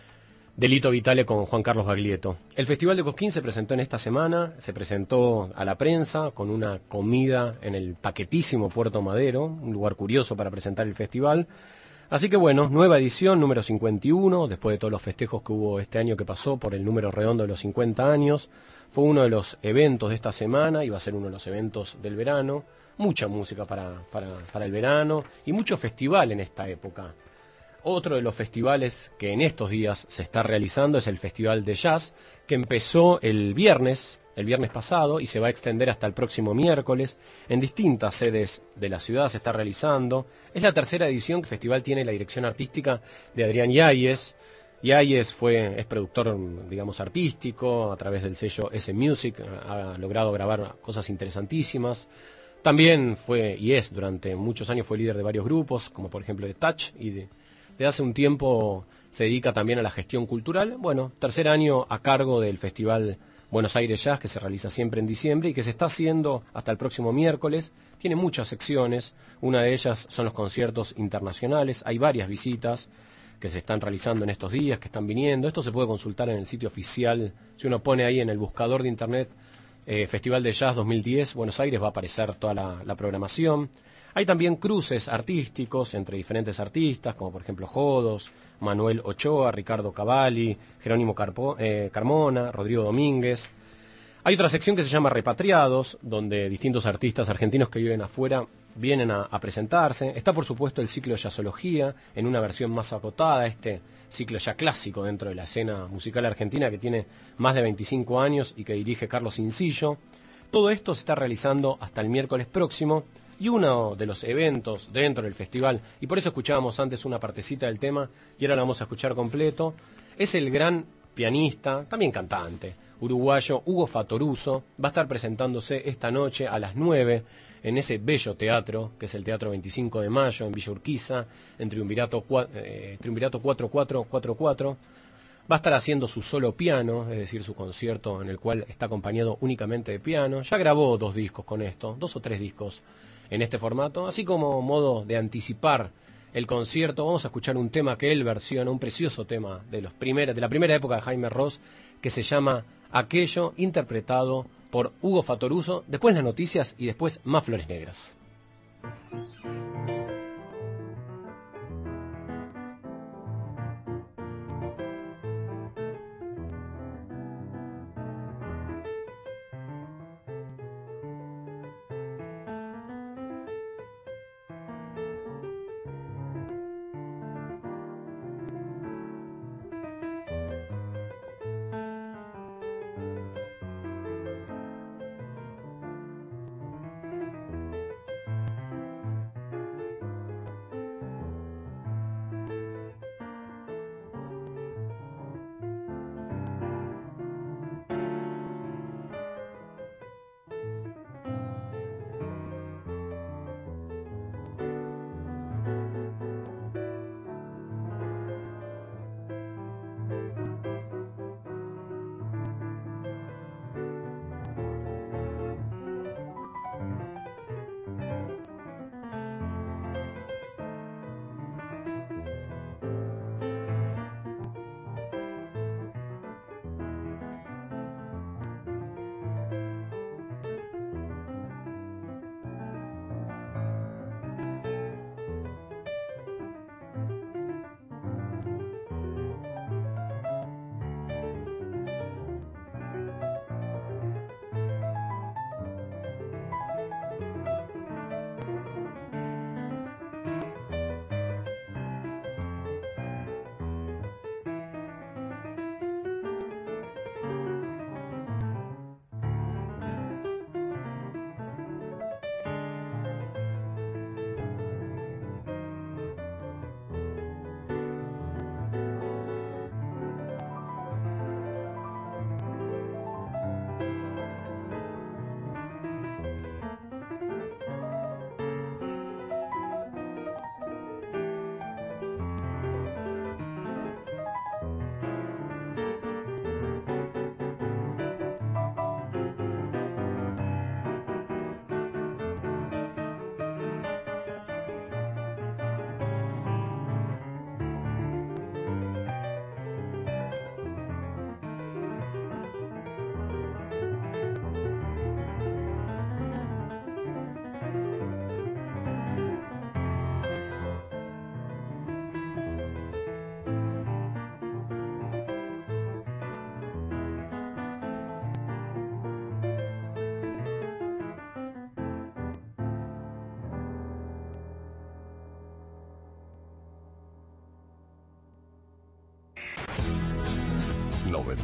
de Lito Vitale con Juan Carlos Baglietto. El Festival de Cosquín se presentó en esta semana, se presentó a la prensa con una comida en el paquetísimo Puerto Madero, un lugar curioso para presentar el festival. Así que bueno, nueva edición, número cincuenta y uno, después de todos los festejos que hubo este año que pasó por el número redondo de los cincuenta años. Fue uno de los eventos de esta semana, iba a ser uno de los eventos del verano. Mucha música para, para, para el verano y mucho festival en esta época. Otro de los festivales que en estos días se está realizando es el Festival de Jazz, que empezó el viernes, el viernes pasado, y se va a extender hasta el próximo miércoles. En distintas sedes de la ciudad se está realizando. Es la tercera edición que el festival tiene la dirección artística de Adrián Yáñez. Yáñez fue, es productor, digamos, artístico, a través del sello S Music, ha logrado grabar cosas interesantísimas. También fue, y es, durante muchos años fue líder de varios grupos, como por ejemplo de Touch, y de, de hace un tiempo se dedica también a la gestión cultural. Bueno, tercer año a cargo del Festival Buenos Aires Jazz, que se realiza siempre en diciembre y que se está haciendo hasta el próximo miércoles. Tiene muchas secciones, una de ellas son los conciertos internacionales, hay varias visitas que se están realizando en estos días, que están viniendo. Esto se puede consultar en el sitio oficial. Si uno pone ahí en el buscador de internet eh, Festival de Jazz dos mil diez Buenos Aires, va a aparecer toda la, la programación. Hay también cruces artísticos entre diferentes artistas, como por ejemplo Jodos, Manuel Ochoa, Ricardo Cavalli, Jerónimo Carpo, eh, Carmona, Rodrigo Domínguez. Hay otra sección que se llama Repatriados, donde distintos artistas argentinos que viven afuera vienen a, a presentarse. Está por supuesto el ciclo Jazzología, en una versión más acotada, este ciclo ya clásico dentro de la escena musical argentina que tiene más de veinticinco años y que dirige Carlos Incillo. Todo esto se está realizando hasta el miércoles próximo, y uno de los eventos dentro del festival, y por eso escuchábamos antes una partecita del tema y ahora la vamos a escuchar completo, es el gran pianista, también cantante, uruguayo Hugo Fattoruso. Va a estar presentándose esta noche a las nueve en ese bello teatro, que es el Teatro veinticinco de Mayo, en Villa Urquiza, en Triunvirato, eh, Triunvirato cuatro cuatro cuatro cuatro. Va a estar haciendo su solo piano, es decir, su concierto en el cual está acompañado únicamente de piano. Ya grabó dos discos con esto, dos o tres discos en este formato. Así como modo de anticipar el concierto, vamos a escuchar un tema que él versiona, un precioso tema de, los primeros, de la primera época de Jaime Ross, que se llama Aquello, interpretado por Hugo Fattoruso. Después las noticias y después más Flores Negras.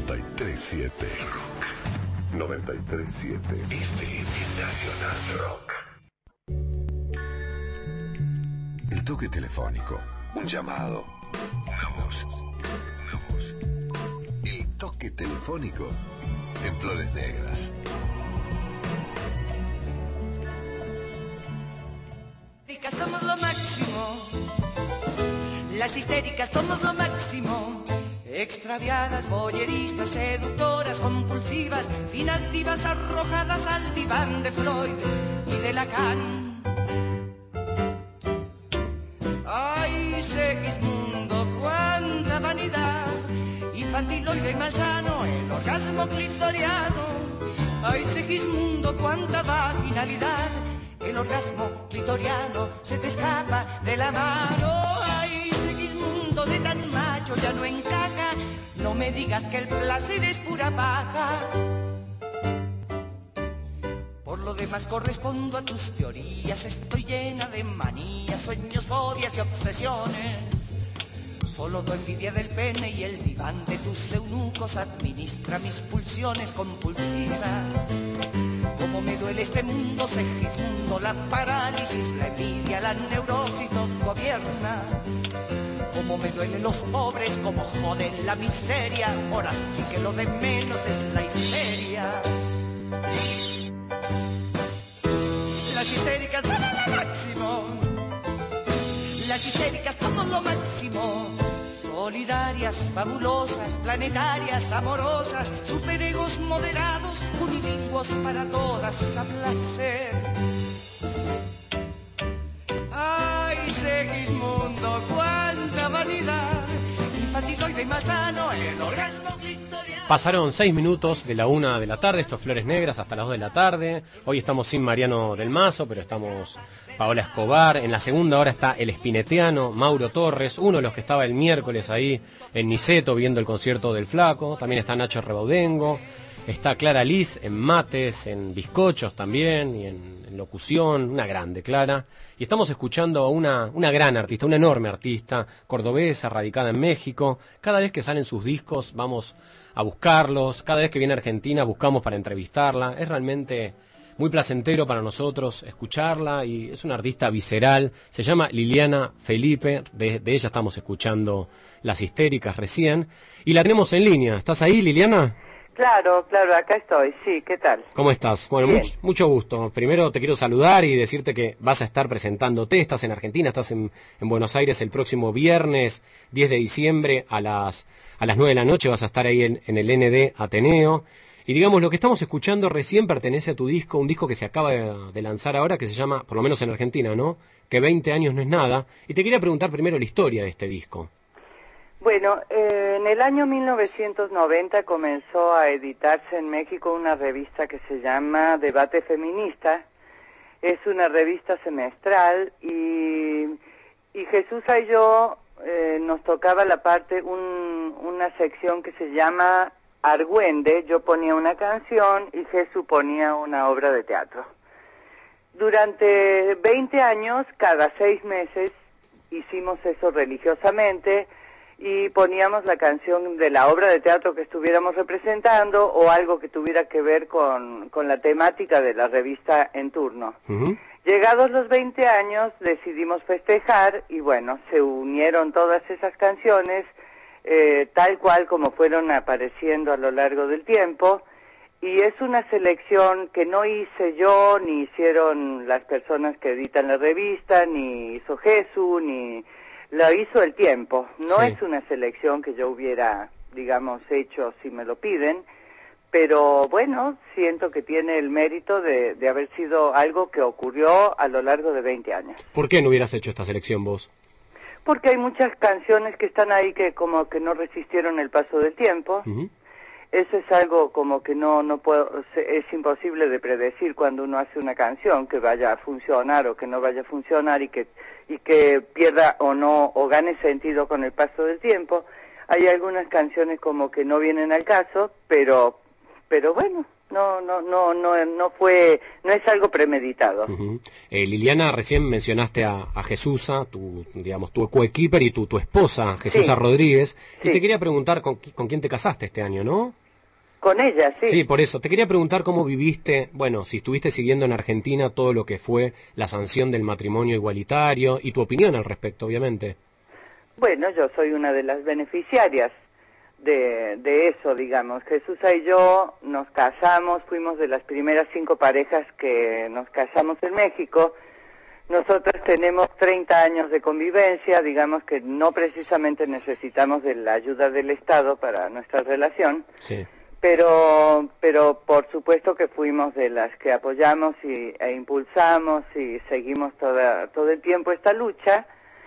noventa y tres siete. Rock. noventa y tres siete. F M Nacional Rock. El toque telefónico. Un llamado. Una voz. Una voz. El toque telefónico en Flores Negras. Somos lo máximo, las histéricas somos lo máximo, extraviadas, boyeristas, seductoras, compulsivas, finas divas arrojadas al diván de Freud y de Lacan. Ay, Segismundo, cuánta vanidad, infantiloide y malsano, el orgasmo clitoriano. Ay, Segismundo, cuánta vaginalidad, el orgasmo clitoriano se te escapa de la mano. Ay, Segismundo, de tan macho ya no encaja. No me digas que el placer es pura paja. Por lo demás correspondo a tus teorías. Estoy llena de manías, sueños, fobias y obsesiones. Solo tu envidia del pene y el diván de tus eunucos administra mis pulsiones compulsivas. Cómo me duele este mundo, Segismundo, la parálisis, la envidia, la neurosis nos gobierna. Cómo me duelen los pobres, cómo joden la miseria, ahora sí que lo de menos es la histeria. Las histéricas son lo máximo, las histéricas somos lo máximo. Solidarias, fabulosas, planetarias, amorosas, superegos moderados, unilingüos para todas a placer. Ay, Segismundo, cuánta vanidad, infantiloide y malsano, el orgasmo victoriano. Pasaron seis minutos de la una de la tarde, esto es Flores Negras, hasta las dos de la tarde. Hoy estamos sin Mariano del Mazo, pero estamos Paola Escobar. En la segunda hora está el espinetiano, Mauro Torres, uno de los que estaba el miércoles ahí en Niceto viendo el concierto del Flaco. También está Nacho Rebaudengo, está Clara Liz en mates, en bizcochos también, y en, en locución, una grande Clara. Y estamos escuchando a una, una gran artista, una enorme artista, cordobesa, radicada en México. Cada vez que salen sus discos vamos a buscarlos, cada vez que viene a Argentina buscamos para entrevistarla. Es realmente muy placentero para nosotros escucharla y es una artista visceral. Se llama Liliana Felipe, de, de ella estamos escuchando Las Histéricas recién. Y la tenemos en línea. ¿Estás ahí, Liliana? Claro, claro, acá estoy, sí, ¿qué tal? ¿Cómo estás? Bueno, mucho, mucho gusto. Primero te quiero saludar y decirte que vas a estar presentándote, estás en Argentina, estás en, en Buenos Aires el próximo viernes diez de diciembre a las, a las nueve de la noche, vas a estar ahí en, en el N D Ateneo. Y digamos, lo que estamos escuchando recién pertenece a tu disco, un disco que se acaba de, de lanzar ahora, que se llama, por lo menos en Argentina, ¿no? Que veinte años no es nada. Y te quería preguntar primero la historia de este disco. Bueno, eh, en el año mil novecientos noventa comenzó a editarse en México una revista que se llama Debate Feminista. Es una revista semestral y, y Jesús y yo eh, nos tocaba la parte, un, una sección que se llama Argüende. Yo ponía una canción y Jesús ponía una obra de teatro. Durante veinte años, cada seis meses, hicimos eso religiosamente y poníamos la canción de la obra de teatro que estuviéramos representando o algo que tuviera que ver con, con la temática de la revista en turno. Uh-huh. Llegados los veinte años decidimos festejar y bueno, se unieron todas esas canciones eh, tal cual como fueron apareciendo a lo largo del tiempo y es una selección que no hice yo, ni hicieron las personas que editan la revista, ni hizo Jesús, ni... Lo hizo el tiempo, no sí. Es una selección que yo hubiera, digamos, hecho si me lo piden, pero bueno, siento que tiene el mérito de, de haber sido algo que ocurrió a lo largo de veinte años. ¿Por qué no hubieras hecho esta selección vos? Porque hay muchas canciones que están ahí que como que no resistieron el paso del tiempo. Uh-huh. Eso es algo como que no no puedo, es imposible de predecir cuando uno hace una canción que vaya a funcionar o que no vaya a funcionar y que y que pierda o no o gane sentido con el paso del tiempo. Hay algunas canciones como que no vienen al caso, pero pero bueno, no, no, no, no, no fue, no es algo premeditado. Uh-huh. eh, Liliana, recién mencionaste a, a Jesusa, tu, digamos, tu coequiper y tu, tu esposa, Jesusa Sí. Rodríguez, Sí. y te quería preguntar con, qui- con quién te casaste este año, ¿no? Con ella, sí. Sí, por eso. Te quería preguntar cómo viviste, bueno, si estuviste siguiendo en Argentina todo lo que fue la sanción del matrimonio igualitario y tu opinión al respecto, obviamente. Bueno, yo soy una de las beneficiarias de, de eso, digamos. Jesús y yo nos casamos, fuimos de las primeras cinco parejas que nos casamos en México. Nosotras tenemos treinta años de convivencia, digamos que no precisamente necesitamos de la ayuda del Estado para nuestra relación. Sí. Pero, pero por supuesto que fuimos de las que apoyamos y, e impulsamos y seguimos toda, todo el tiempo esta lucha.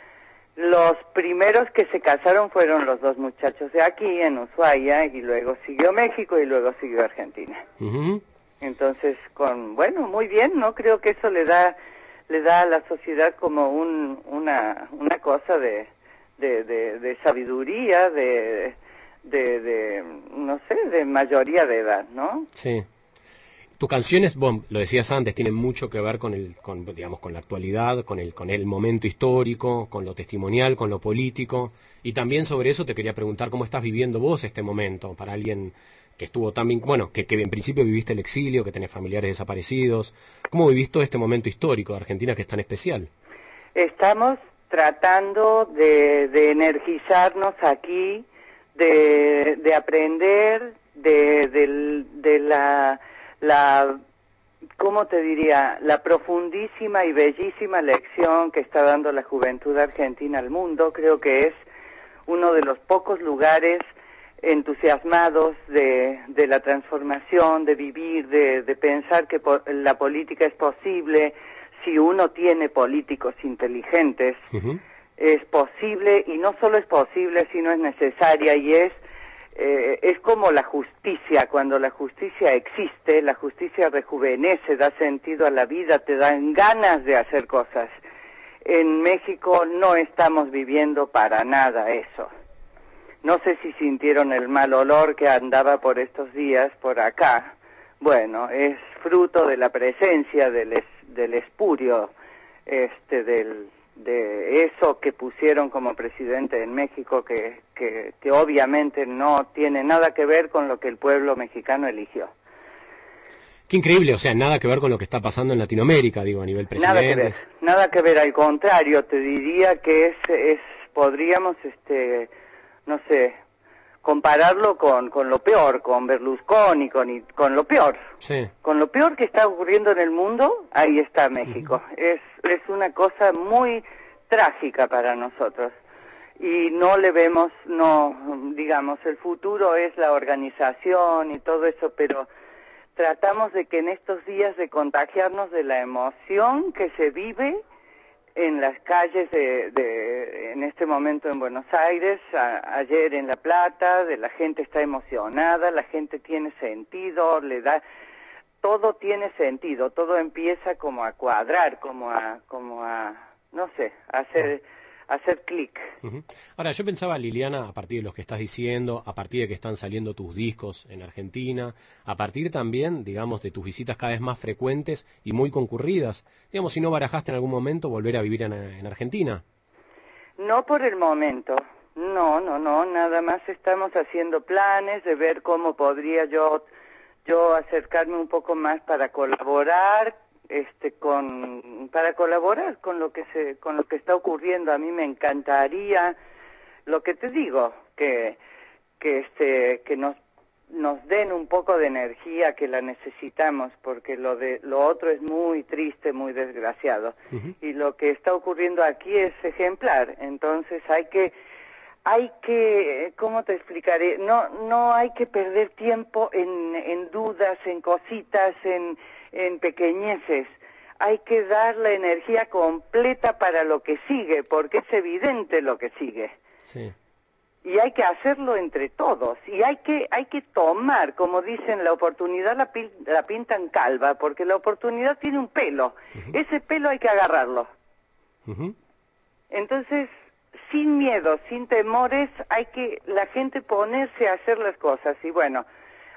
Los primeros que se casaron fueron los dos muchachos de aquí, en Ushuaia, y luego siguió México y luego siguió Argentina. Uh-huh. Entonces, con bueno, muy bien, ¿no? Creo que eso le da le da a la sociedad como un, una, una cosa de, de, de, de sabiduría, de... De, de, no sé, de mayoría de edad, ¿no? Sí. Tus canciones, vos lo decías antes, tienen mucho que ver con el, con, digamos, con la actualidad, con el, con el momento histórico, con lo testimonial, con lo político. Y también sobre eso te quería preguntar cómo estás viviendo vos este momento, para alguien que estuvo también, bueno, que, que en principio viviste el exilio, que tenés familiares desaparecidos. ¿Cómo vivís todo este momento histórico de Argentina que es tan especial? Estamos tratando de, de energizarnos aquí, de, de aprender de, de, de la, la, ¿cómo te diría? La profundísima y bellísima lección que está dando la juventud argentina al mundo. Creo que es uno de los pocos lugares entusiasmados de, de la transformación, de vivir, de, de pensar que po- la política es posible si uno tiene políticos inteligentes. Uh-huh. Es posible, y no solo es posible, sino es necesaria, y es eh, es como la justicia. Cuando la justicia existe, la justicia rejuvenece, da sentido a la vida, te dan ganas de hacer cosas. En México no estamos viviendo para nada eso. No sé si sintieron el mal olor que andaba por estos días por acá. Bueno, es fruto de la presencia del, es, del espurio, este, del... de eso que pusieron como presidente en México, que, que, que obviamente no tiene nada que ver con lo que el pueblo mexicano eligió. Qué increíble, o sea, nada que ver con lo que está pasando en Latinoamérica, digo, a nivel presidente. Nada que ver, nada que ver, al contrario, te diría que es, es podríamos, este, no sé, compararlo con, con lo peor, con Berlusconi, con, con lo peor. Sí. Con lo peor que está ocurriendo en el mundo, ahí está México. Uh-huh. Es, es una cosa muy trágica para nosotros. Y no le vemos, no, digamos, el futuro es la organización y todo eso, pero tratamos de que en estos días de contagiarnos de la emoción que se vive en las calles de, de en este momento en Buenos Aires, a, ayer en La Plata, de la gente está emocionada, la gente tiene sentido, le da, todo tiene sentido, todo empieza como a cuadrar, como a, como a, no sé, a hacer, a hacer clic. Uh-huh. Ahora, yo pensaba, Liliana, a partir de lo que estás diciendo, a partir de que están saliendo tus discos en Argentina, a partir también, digamos, de tus visitas cada vez más frecuentes y muy concurridas, digamos, si no barajaste en algún momento volver a vivir en, en Argentina. No por el momento, no, no, no, nada más estamos haciendo planes de ver cómo podría yo, yo acercarme un poco más para colaborar, este, con, para colaborar con lo que se, con lo que está ocurriendo. A mí me encantaría, lo que te digo, que, que este, que nos, nos den un poco de energía, que la necesitamos, porque lo de, lo otro es muy triste, muy desgraciado. Uh-huh. Y lo que está ocurriendo aquí es ejemplar, entonces hay que, hay que, ¿cómo te explicaré? No, no hay que perder tiempo en, en dudas, en cositas, en, en pequeñeces. Hay que dar la energía completa para lo que sigue, porque es evidente lo que sigue. Sí. Y hay que hacerlo entre todos, y hay que, hay que tomar, como dicen, la oportunidad la, pin, la pintan calva, porque la oportunidad tiene un pelo. Uh-huh. Ese pelo hay que agarrarlo. Uh-huh. Entonces, sin miedo, sin temores, hay que la gente ponerse a hacer las cosas. Y bueno,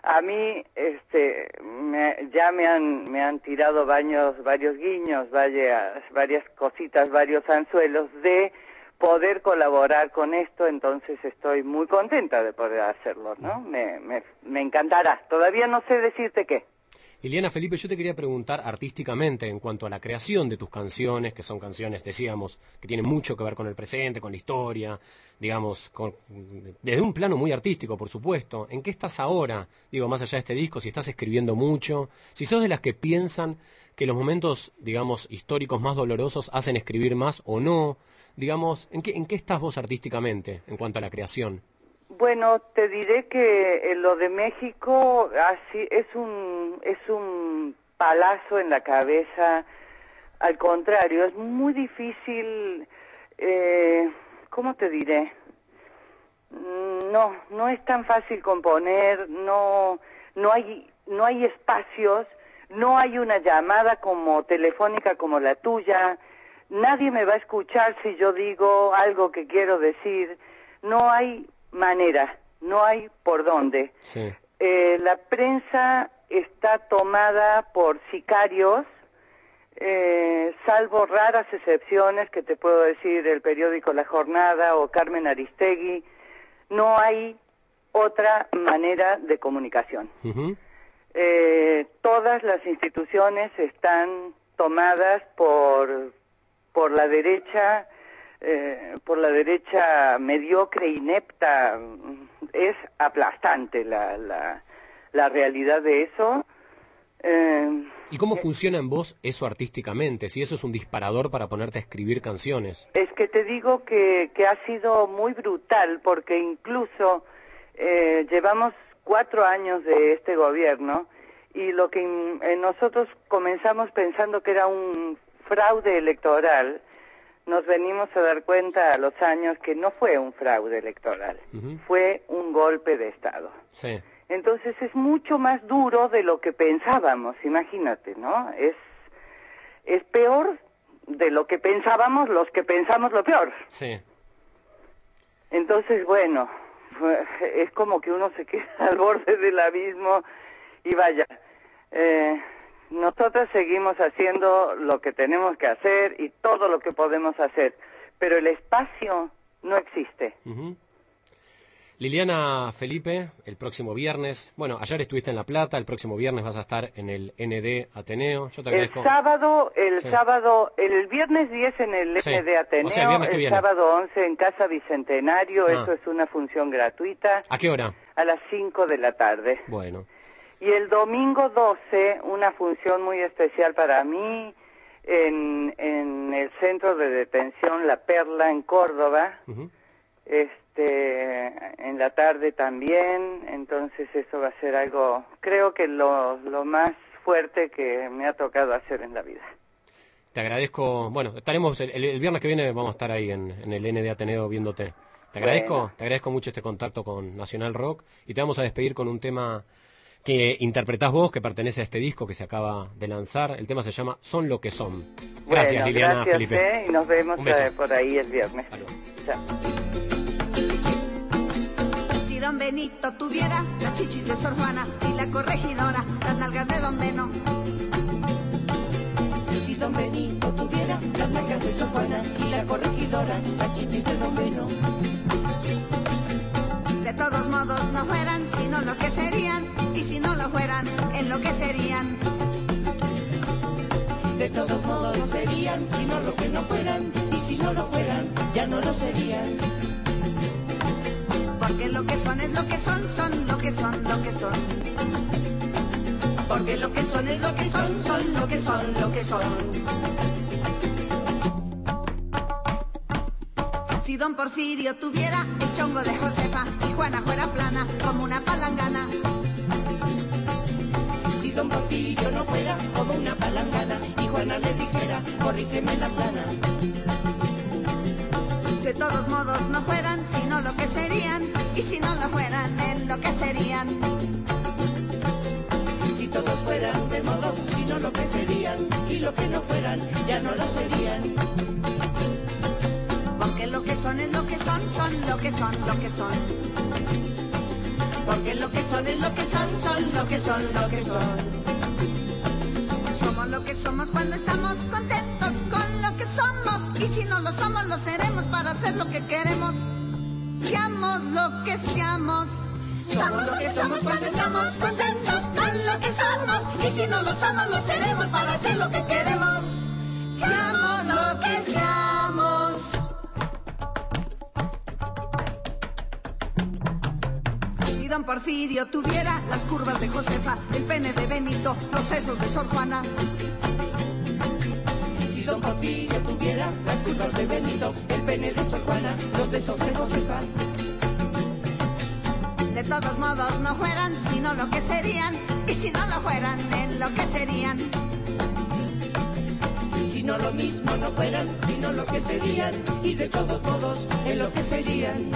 A mí, este, me, ya me han, me han tirado varios, varios guiños, varias, varias cositas, varios anzuelos de poder colaborar con esto, entonces estoy muy contenta de poder hacerlo, ¿no? Me, me, me encantará. Todavía no sé decirte qué. Liliana, Felipe, yo te quería preguntar artísticamente en cuanto a la creación de tus canciones, que son canciones, decíamos, que tienen mucho que ver con el presente, con la historia, digamos, con, desde un plano muy artístico, por supuesto. ¿En qué estás ahora? Digo, más allá de este disco, si estás escribiendo mucho, si sos de las que piensan que los momentos, digamos, históricos más dolorosos hacen escribir más o no, digamos, ¿en qué, en qué estás vos artísticamente en cuanto a la creación? Bueno, te diré que eh, lo de México así es un es un palazo en la cabeza. Al contrario, es muy difícil. Eh, ¿Cómo te diré? No, no es tan fácil componer. No, no hay no hay espacios. No hay una llamada como telefónica como la tuya. Nadie me va a escuchar si yo digo algo que quiero decir. No hay manera, no hay por dónde. Sí. Eh, la prensa está tomada por sicarios, eh, salvo raras excepciones que te puedo decir, el periódico La Jornada o Carmen Aristegui, no hay otra manera de comunicación. Uh-huh. Eh, todas las instituciones están tomadas por, por la derecha, Eh, por la derecha mediocre, inepta. Es aplastante la, la, la realidad de eso. Eh, ¿Y cómo funciona en vos eso artísticamente? Si eso es un disparador para ponerte a escribir canciones. Es que te digo que, que ha sido muy brutal, porque incluso eh, llevamos cuatro años de este gobierno y lo que eh, nosotros comenzamos pensando que era un fraude electoral, nos venimos a dar cuenta a los años que no fue un fraude electoral, uh-huh. fue un golpe de Estado. Sí. Entonces es mucho más duro de lo que pensábamos, imagínate, ¿no? Es, es peor de lo que pensábamos los que pensamos lo peor. Sí. Entonces, bueno, es como que uno se queda al borde del abismo y vaya... Eh, Nosotros seguimos haciendo lo que tenemos que hacer y todo lo que podemos hacer, pero el espacio no existe. Uh-huh. Liliana, Felipe, el próximo viernes, bueno, ayer estuviste en La Plata, el próximo viernes vas a estar en el N D Ateneo. Yo te agradezco. El sábado, el sí. sábado, el viernes diez en el sí. N D Ateneo, o sea, el, el sábado once en Casa Bicentenario, ah. Eso es una función gratuita. ¿A qué hora? A las cinco de la tarde. Bueno. Y el domingo doce, una función muy especial para mí, en, en el centro de detención La Perla, en Córdoba, uh-huh. este, en la tarde también, entonces eso va a ser algo, creo que lo, lo más fuerte que me ha tocado hacer en la vida. Te agradezco, bueno, estaremos, el, el viernes que viene vamos a estar ahí en, en el N D Ateneo viéndote. Te agradezco, bueno. te agradezco mucho este contacto con Nacional Rock y te vamos a despedir con un tema que interpretás vos, que pertenece a este disco que se acaba de lanzar. El tema se llama Son lo que son. Gracias, bueno, Liliana, gracias, Felipe. Eh, y nos vemos eh, por ahí el viernes. Chao. Si don Benito tuviera las chichis de Sor Juana y la corregidora, las nalgas de don Beno. Si don Benito tuviera las nalgas de Sor Juana y la corregidora, las chichis de don Beno. De todos modos no fueran sino lo que serían, y si no lo fueran, en lo que serían. De todos modos no serían sino lo que no fueran, y si no lo fueran, ya no lo serían. Porque lo que son es lo que son, son lo que son, lo que son. Porque lo que son es lo que son, son lo que son, lo que son. Si don Porfirio tuviera el chongo de Josefa y Juana fuera plana como una palangana. Si don Porfirio no fuera como una palangana y Juana le dijera, corrígeme la plana. De todos modos no fueran sino lo que serían, y si no lo fueran, en lo que serían. Si todos fueran de modo, sino lo que serían, y lo que no fueran, ya no lo serían. Porque lo que son es lo que son, son lo que son, lo que son. Porque lo que son es lo que son, son lo que son, lo que son. Somos lo que somos cuando estamos contentos con lo que somos. Y si no lo somos, lo seremos para hacer lo que queremos. Seamos lo que seamos. Somos lo que somos cuando estamos contentos con lo que somos. Y si no lo somos, lo seremos para hacer lo que queremos. Seamos lo que seamos. Si don Porfirio tuviera las curvas de Josefa, el pene de Benito, los sesos de Sor Juana. Si don Porfirio tuviera las curvas de Benito, el pene de Sor Juana, los besos de Josefa. De todos modos no fueran sino lo que serían, y si no lo fueran en lo que serían. Si no lo mismo no fueran sino lo que serían, y de todos modos en lo que serían.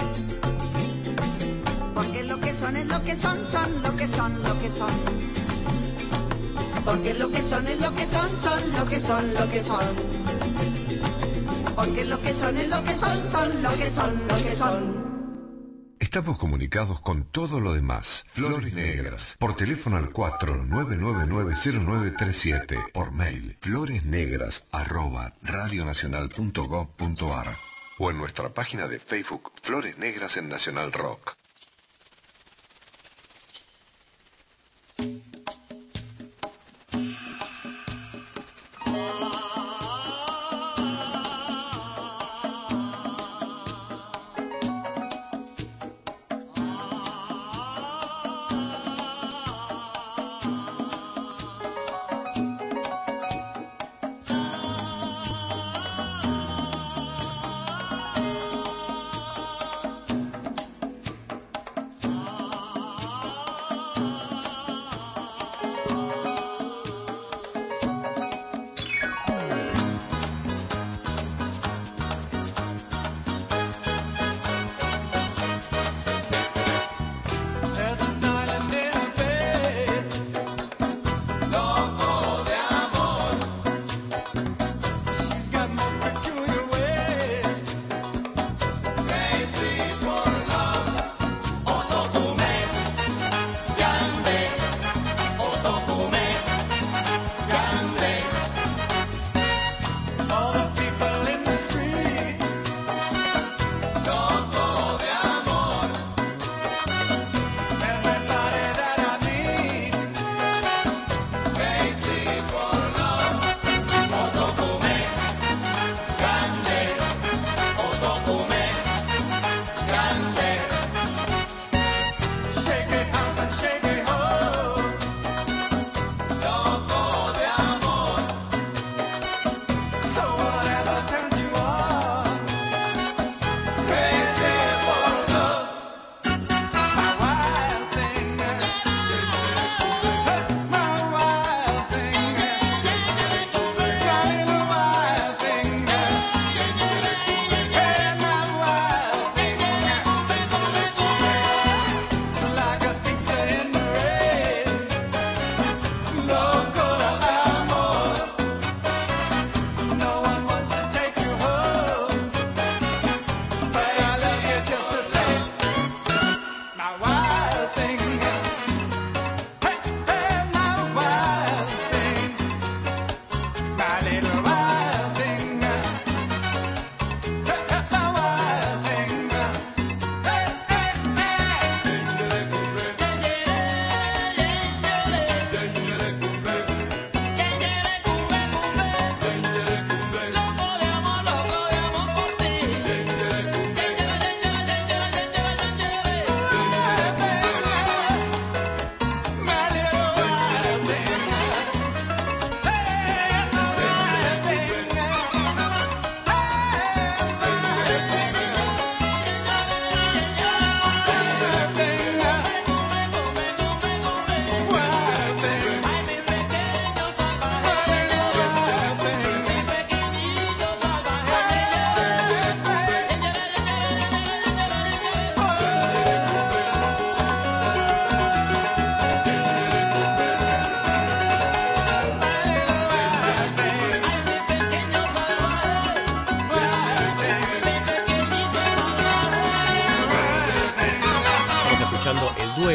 Porque lo que son es lo que son, son lo que son, lo que son. Porque lo que son es lo que son, son lo que son, lo que son. Porque lo que son es lo que son, son lo que son, lo que son. Estamos comunicados con todo lo demás. Flores Negras. Por teléfono al cuatro nueve nueve nueve cero nueve tres siete. Por mail floresnegras arroba radionacional.gov.ar. O en nuestra página de Facebook Flores Negras en Nacional Rock.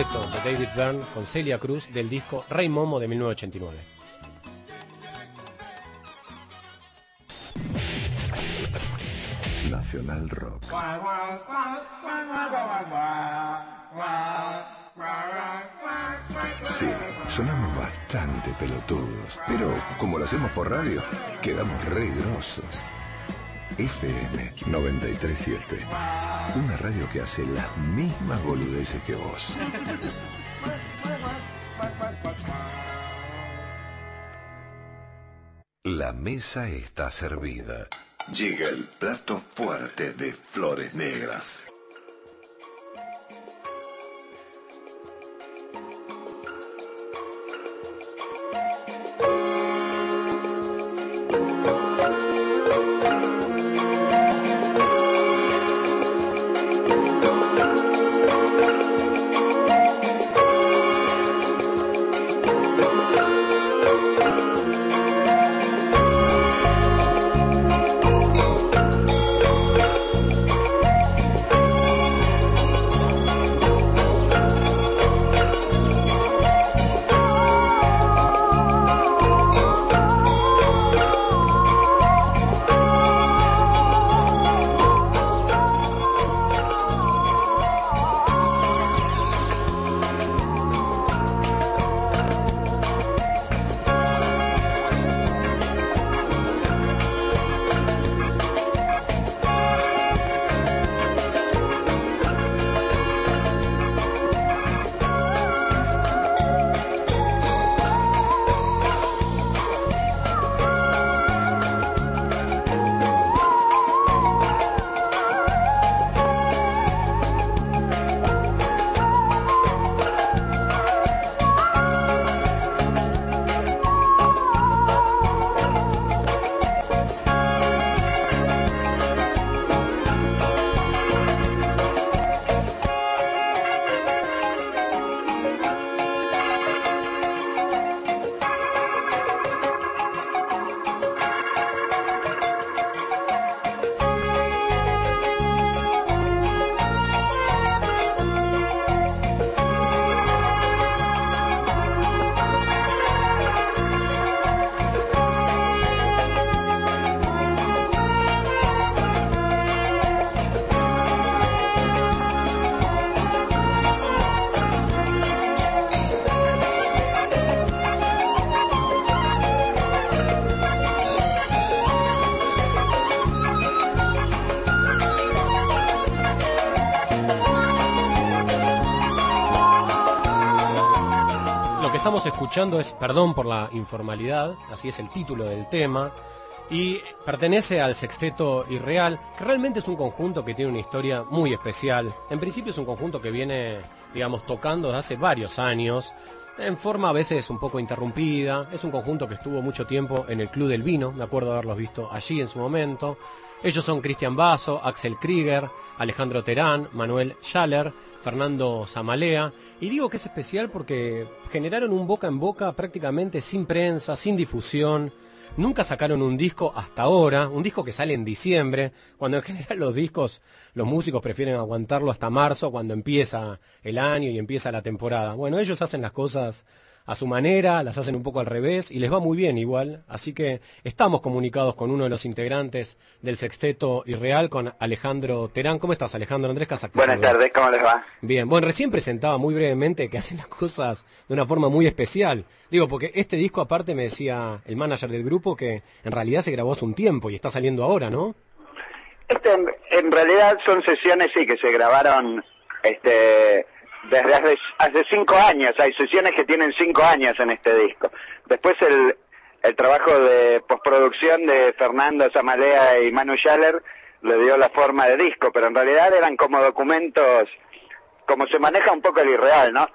sexteto de David Byrne con Celia Cruz del disco Rey Momo de mil novecientos ochenta y nueve. Nacional Rock. Sí, sonamos bastante pelotudos, pero como lo hacemos por radio, quedamos re grosos. F M noventa y tres punto siete, una radio que hace las mismas boludeces que vos. La mesa está servida. Llega el plato fuerte de Flores Negras. Estamos escuchando es Perdón por la informalidad, así es el título del tema, y pertenece al Sexteto Irreal, que realmente es un conjunto que tiene una historia muy especial. En principio es un conjunto que viene, digamos, tocando desde hace varios años, en forma a veces un poco interrumpida. Es un conjunto que estuvo mucho tiempo en el Club del Vino, me acuerdo de haberlos visto allí en su momento. Ellos son Cristian Basso, Axel Krieger, Alejandro Terán, Manuel Schaller, Fernando Zamalea, y digo que es especial porque generaron un boca en boca prácticamente sin prensa, sin difusión. Nunca sacaron un disco hasta ahora, un disco que sale en diciembre, cuando en general los discos, los músicos prefieren aguantarlo hasta marzo, cuando empieza el año y empieza la temporada. Bueno, ellos hacen las cosas a su manera, las hacen un poco al revés y les va muy bien igual. Así que estamos comunicados con uno de los integrantes del Sexteto Irreal, con Alejandro Terán. ¿Cómo estás, Alejandro? Andrés Casacti. Buenas tardes, ¿cómo les va? Bien, bueno, recién presentaba muy brevemente que hacen las cosas de una forma muy especial. Digo, porque este disco aparte me decía el manager del grupo que en realidad se grabó hace un tiempo y está saliendo ahora, ¿no? Este en, en realidad son sesiones, sí, que se grabaron este desde hace, hace cinco años. Hay sesiones que tienen cinco años en este disco. Después el, el trabajo de postproducción de Fernando Zamalea y Manu Schaller le dio la forma de disco, pero en realidad eran como documentos, como se maneja un poco el Irreal, ¿no?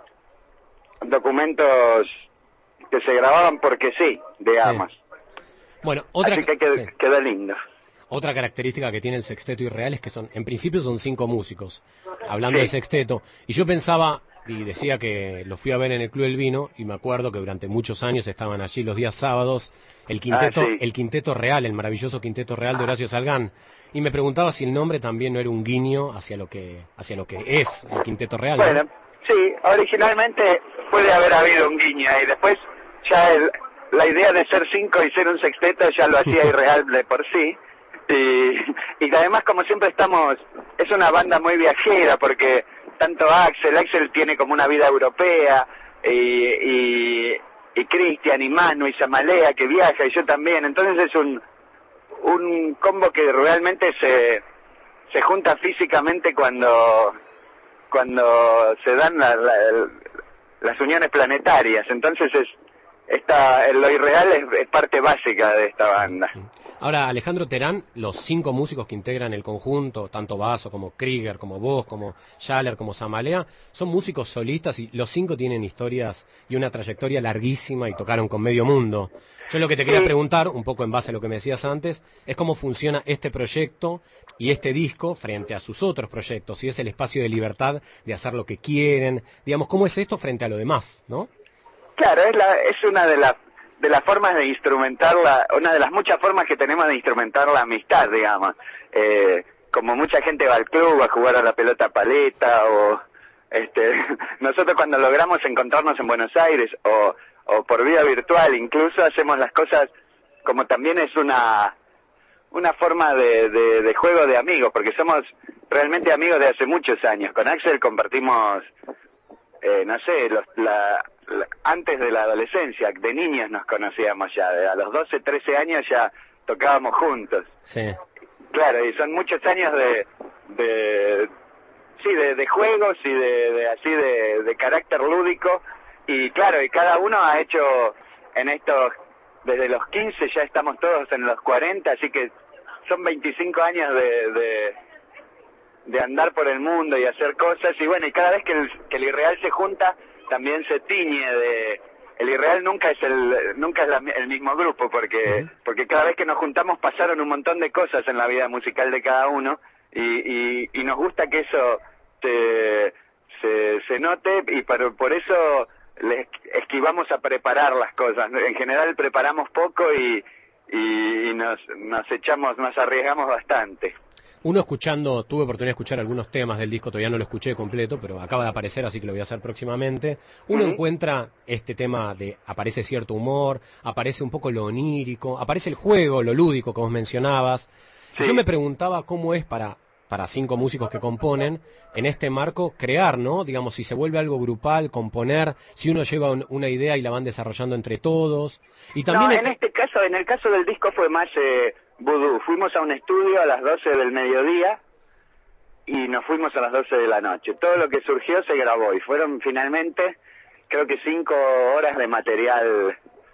Documentos que se grababan porque sí, digamos. Sí. Bueno, otra... Así que quedó, sí. quedó lindo. Otra característica que tiene el Sexteto Irreal es que son, en principio son cinco músicos, hablando sí. del sexteto. Y yo pensaba, y decía que lo fui a ver en el Club del Vino, y me acuerdo que durante muchos años estaban allí los días sábados, el quinteto, ah, sí. el quinteto real, el maravilloso quinteto real de Horacio Salgán. Y me preguntaba si el nombre también no era un guiño hacia lo que, hacia lo que es el quinteto real. Bueno, ¿no? Sí, originalmente puede haber habido un guiño y después ya el, la idea de ser cinco y ser un sexteto ya lo hacía irreal de por sí. Y, y además, como siempre estamos, es una banda muy viajera porque tanto Axel, Axel tiene como una vida europea y, y, y Cristian y Manu y Samalea que viaja y yo también, entonces es un, un combo que realmente se, se junta físicamente cuando... cuando se dan la, la, las uniones planetarias, entonces es esta, lo irreal es, es parte básica de esta banda. Ahora, Alejandro Terán, los cinco músicos que integran el conjunto, tanto Basso como Krieger, como vos, como Schaller, como Samalea, son músicos solistas y los cinco tienen historias y una trayectoria larguísima y tocaron con medio mundo. Yo lo que te quería preguntar, un poco en base a lo que me decías antes, es cómo funciona este proyecto y este disco frente a sus otros proyectos, si es el espacio de libertad de hacer lo que quieren, digamos, cómo es esto frente a lo demás, ¿no? Claro, es, la, es una de las de las formas de instrumentar la, una de las muchas formas que tenemos de instrumentar la amistad, digamos. Eh, como mucha gente va al club a jugar a la pelota paleta, o este, nosotros cuando logramos encontrarnos en Buenos Aires, o, o por vía virtual, incluso hacemos las cosas como también es una, una forma de, de, de juego de amigos, porque somos realmente amigos de hace muchos años. Con Axel compartimos, eh, no sé, los, la... antes de la adolescencia, de niños nos conocíamos ya, a los doce, trece años ya tocábamos juntos. Sí. Claro, y son muchos años de, de sí, de, de juegos y de, de así de, de carácter lúdico, y claro, y cada uno ha hecho en estos, desde los quince ya estamos todos en los cuarenta, así que son veinticinco años de, de, de andar por el mundo y hacer cosas, y bueno, y cada vez que el, que el irreal se junta, también se tiñe de... El irreal nunca es el nunca es la, el mismo grupo, porque uh-huh. porque cada vez que nos juntamos pasaron un montón de cosas en la vida musical de cada uno, y, y, y nos gusta que eso se, se, se note, y por, por eso les esquivamos a preparar las cosas. En general preparamos poco y, y, y nos, nos echamos, nos arriesgamos bastante. Uno escuchando, tuve oportunidad de escuchar algunos temas del disco, todavía no lo escuché completo, pero acaba de aparecer, así que lo voy a hacer próximamente. Uno uh-huh. encuentra este tema de, aparece cierto humor, aparece un poco lo onírico, aparece el juego, lo lúdico, como mencionabas. Sí. Yo me preguntaba cómo es para, para cinco músicos que componen, en este marco, crear, ¿no? Digamos, si se vuelve algo grupal, componer, si uno lleva un, una idea y la van desarrollando entre todos. Y también no, en el... este caso, en el caso del disco fue más... Eh... Vudú. Fuimos a un estudio a las doce del mediodía y nos fuimos a las doce de la noche. Todo lo que surgió se grabó y fueron finalmente, creo que cinco horas de material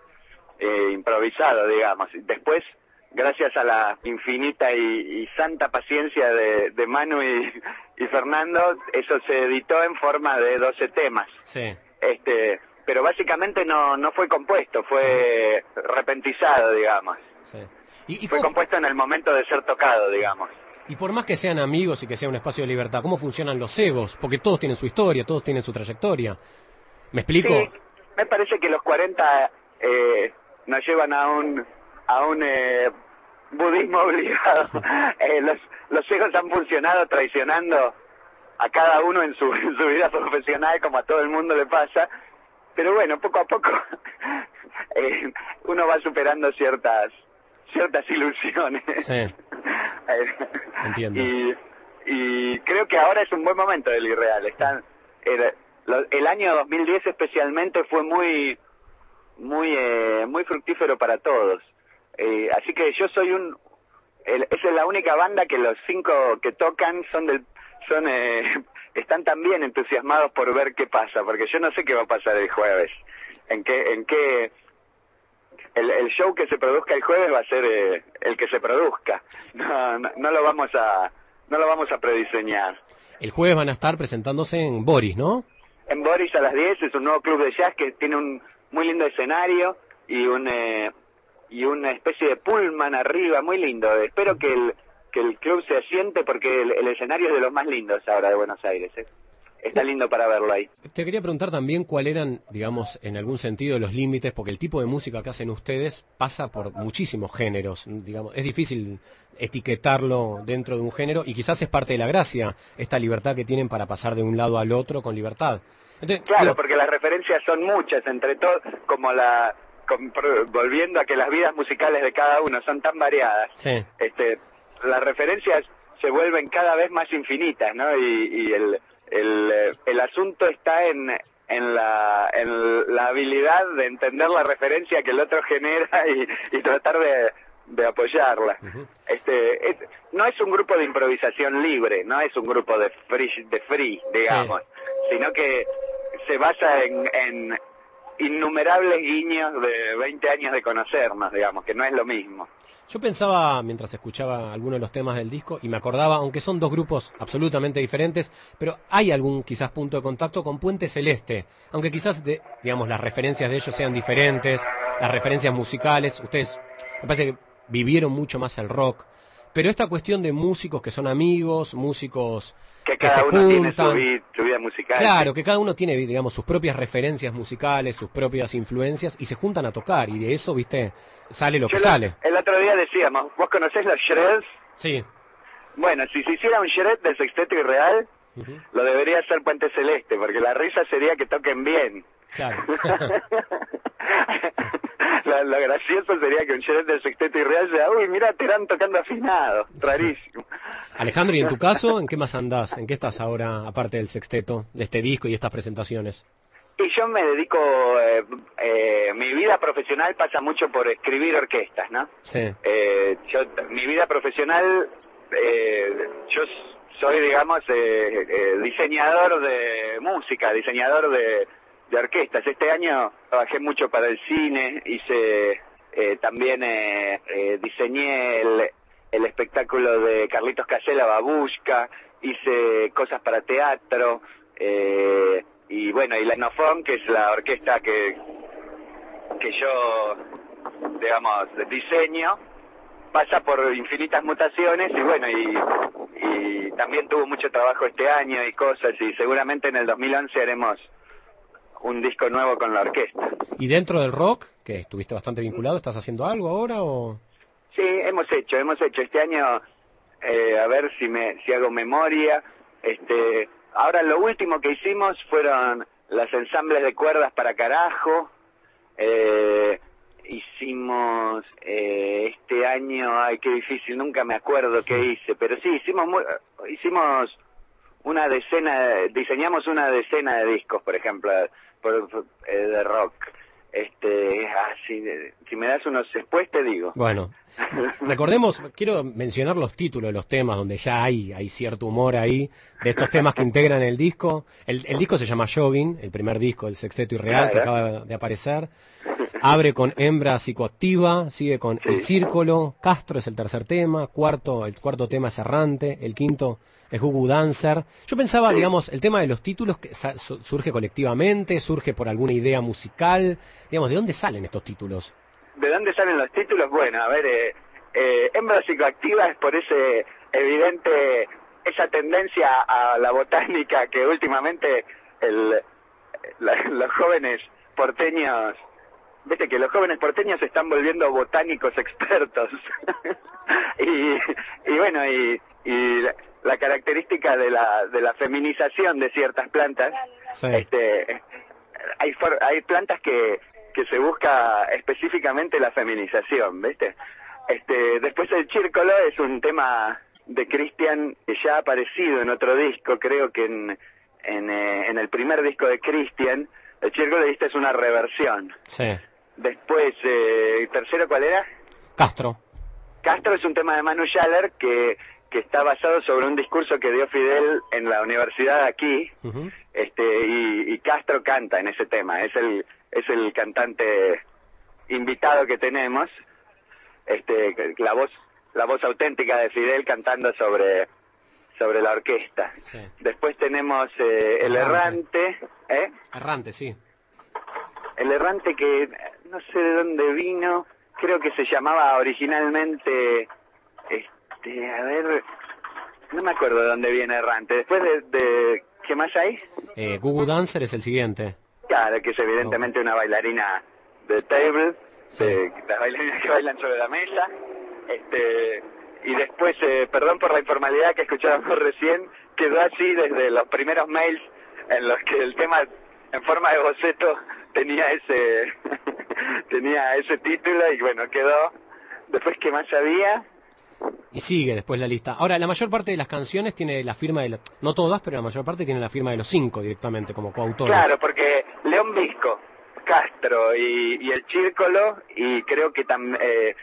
eh, improvisado, digamos. Después, gracias a la infinita y, y santa paciencia de, de Manu y, y Fernando, eso se editó en forma de doce temas. Sí. Este, pero básicamente no, no fue compuesto, fue repentizado, digamos. Sí. ¿Y, y fue cómo... compuesto en el momento de ser tocado, digamos. Y por más que sean amigos y que sea un espacio de libertad, ¿cómo funcionan los egos? Porque todos tienen su historia, todos tienen su trayectoria. ¿Me explico? Sí, me parece que los cuarenta eh, nos llevan a un a un eh, budismo obligado. eh, los, los egos han funcionado traicionando a cada uno en su, en su vida profesional, como a todo el mundo le pasa. Pero bueno, poco a poco eh, uno va superando ciertas ciertas ilusiones. Sí. Entiendo. Y, y creo que ahora es un buen momento del irreal. Están, el, el año dos mil diez especialmente fue muy muy eh, muy fructífero para todos. Eh, así que yo soy un... El, esa es la única banda que los cinco que tocan son del son eh, están también entusiasmados por ver qué pasa, porque yo no sé qué va a pasar el jueves. En qué... En qué El, el show que se produzca el jueves va a ser eh, el que se produzca. No, no, no lo vamos a no lo vamos a prediseñar. El jueves van a estar presentándose en Boris, ¿no? En Boris a las diez, es un nuevo club de jazz que tiene un muy lindo escenario y un eh, y una especie de pullman arriba, muy lindo. Espero que el que el club se asiente porque el, el escenario es de los más lindos ahora de Buenos Aires. ¿eh? está lindo para verlo ahí. Te quería preguntar también cuál eran, digamos, en algún sentido los límites, porque el tipo de música que hacen ustedes pasa por muchísimos géneros, digamos, es difícil etiquetarlo dentro de un género y quizás es parte de la gracia, esta libertad que tienen para pasar de un lado al otro con libertad. Entonces, claro, digo, porque las referencias son muchas, entre todo, como la, con, volviendo a que las vidas musicales de cada uno son tan variadas, sí. este, las referencias se vuelven cada vez más infinitas, ¿no? Y, y el, el, el asunto está en, en, la, en la habilidad de entender la referencia que el otro genera y, y tratar de, de apoyarla. Uh-huh. Este, es, no es un grupo de improvisación libre, no es un grupo de free, de free digamos, sí. Sino que se basa en, en innumerables guiños de veinte años de conocernos, digamos, que no es lo mismo. Yo pensaba, mientras escuchaba algunos de los temas del disco, y me acordaba, aunque son dos grupos absolutamente diferentes, pero hay algún quizás punto de contacto con Puente Celeste, aunque quizás, de, digamos, las referencias de ellos sean diferentes, las referencias musicales, ustedes, me parece que vivieron mucho más el rock, pero esta cuestión de músicos que son amigos, músicos que, que cada se uno juntan, tiene su vida, su vida musical. Claro, que cada uno tiene, digamos, sus propias referencias musicales, sus propias influencias, y se juntan a tocar, y de eso, viste, sale lo Yo que lo, sale. El otro día decíamos, ¿vos conocés los shreds? Sí. Bueno, si se hiciera un shred del Sexteto Irreal, uh-huh. Lo debería hacer Puente Celeste, porque la risa sería que toquen bien. Claro. lo, lo gracioso sería que un shred del Sexteto Irreal sea, uy, mira, Terán tocando afinado, rarísimo. Alejandro, ¿y en tu caso, en qué más andás? ¿En qué estás ahora, aparte del sexteto, de este disco y estas presentaciones? Y yo me dedico, eh, eh, mi vida profesional pasa mucho por escribir orquestas, ¿no? Sí. Eh, yo, mi vida profesional, eh, yo soy, digamos, eh, eh, diseñador de música, diseñador de, de orquestas. Este año trabajé mucho para el cine, hice, eh, también eh, eh, diseñé el, el espectáculo de Carlitos Casella, Babushka, hice cosas para teatro, eh, y bueno, y la Etnofon, que es la orquesta que, que yo, digamos, diseño, pasa por infinitas mutaciones y bueno, y, y también tuvo mucho trabajo este año y cosas, y seguramente en el dos mil once haremos un disco nuevo con la orquesta. ¿Y dentro del rock, que estuviste bastante vinculado, estás haciendo algo ahora o...? Sí, hemos hecho, hemos hecho este año, eh, a ver si me si hago memoria, este... Ahora lo último que hicimos fueron las ensambles de cuerdas para carajo. Eh, hicimos eh, este año, ay qué difícil, nunca me acuerdo qué hice, pero sí, hicimos muy, hicimos una decena, diseñamos una decena de discos, por ejemplo, por, por, eh, de rock. Este, ah, si, si me das unos después te digo. Bueno, recordemos, quiero mencionar los títulos de los temas, donde ya hay, hay cierto humor ahí, de estos temas que integran el disco. El, el disco se llama Jogging, el primer disco del Sexteto Irreal, que acaba de aparecer. Abre con Hembra Psicoactiva, sigue con sí. El Círculo, Castro es el tercer tema, cuarto, el cuarto tema es Errante, el quinto es Gugu Dancer. Yo pensaba, sí. digamos, el tema de los títulos que surge colectivamente, surge por alguna idea musical, digamos, ¿de dónde salen estos títulos? ¿De dónde salen los títulos? Bueno, a ver, eh, eh, Hembra Psicoactiva es por ese evidente, esa tendencia a la botánica que últimamente el, la, los jóvenes porteños, viste que los jóvenes porteños se están volviendo botánicos expertos. y, y bueno, y, y la, la característica de la, de la feminización de ciertas plantas, sí. este, hay, for, hay plantas que que se busca específicamente la feminización, ¿viste? Este, después el Círculo es un tema de Cristian que ya ha aparecido en otro disco, creo que en en, eh, en el primer disco de Cristian, el Círculo, ¿viste? Es una reversión. Sí. Después, eh, ¿tercero cuál era? Castro. Castro es un tema de Manu Schaller que que está basado sobre un discurso que dio Fidel en la universidad aquí, uh-huh. este y, y Castro canta en ese tema, es el es el cantante invitado que tenemos, este la voz la voz auténtica de Fidel cantando sobre sobre la orquesta. Sí. Después tenemos eh, el Errante, ¿eh? Errante, sí. El Errante que no sé de dónde vino, creo que se llamaba originalmente este, a ver, no me acuerdo de dónde viene Errante. Después de, de ¿Qué más hay? Eh, Gugu Dancer es el siguiente. Claro, que es evidentemente una bailarina de table, Sí. de las bailarinas que bailan sobre la mesa. Este, y después, eh, perdón por la informalidad que escuchábamos recién, quedó así desde los primeros mails en los que el tema en forma de boceto tenía ese tenía ese título y bueno, quedó. Después, ¿qué más había? Y sigue después la lista. Ahora, la mayor parte de las canciones tiene la firma de... La, no todas, pero la mayor parte tiene la firma de los cinco directamente, como coautores. Claro, porque León Visco, Castro y, y el Círculo, y creo que también eh,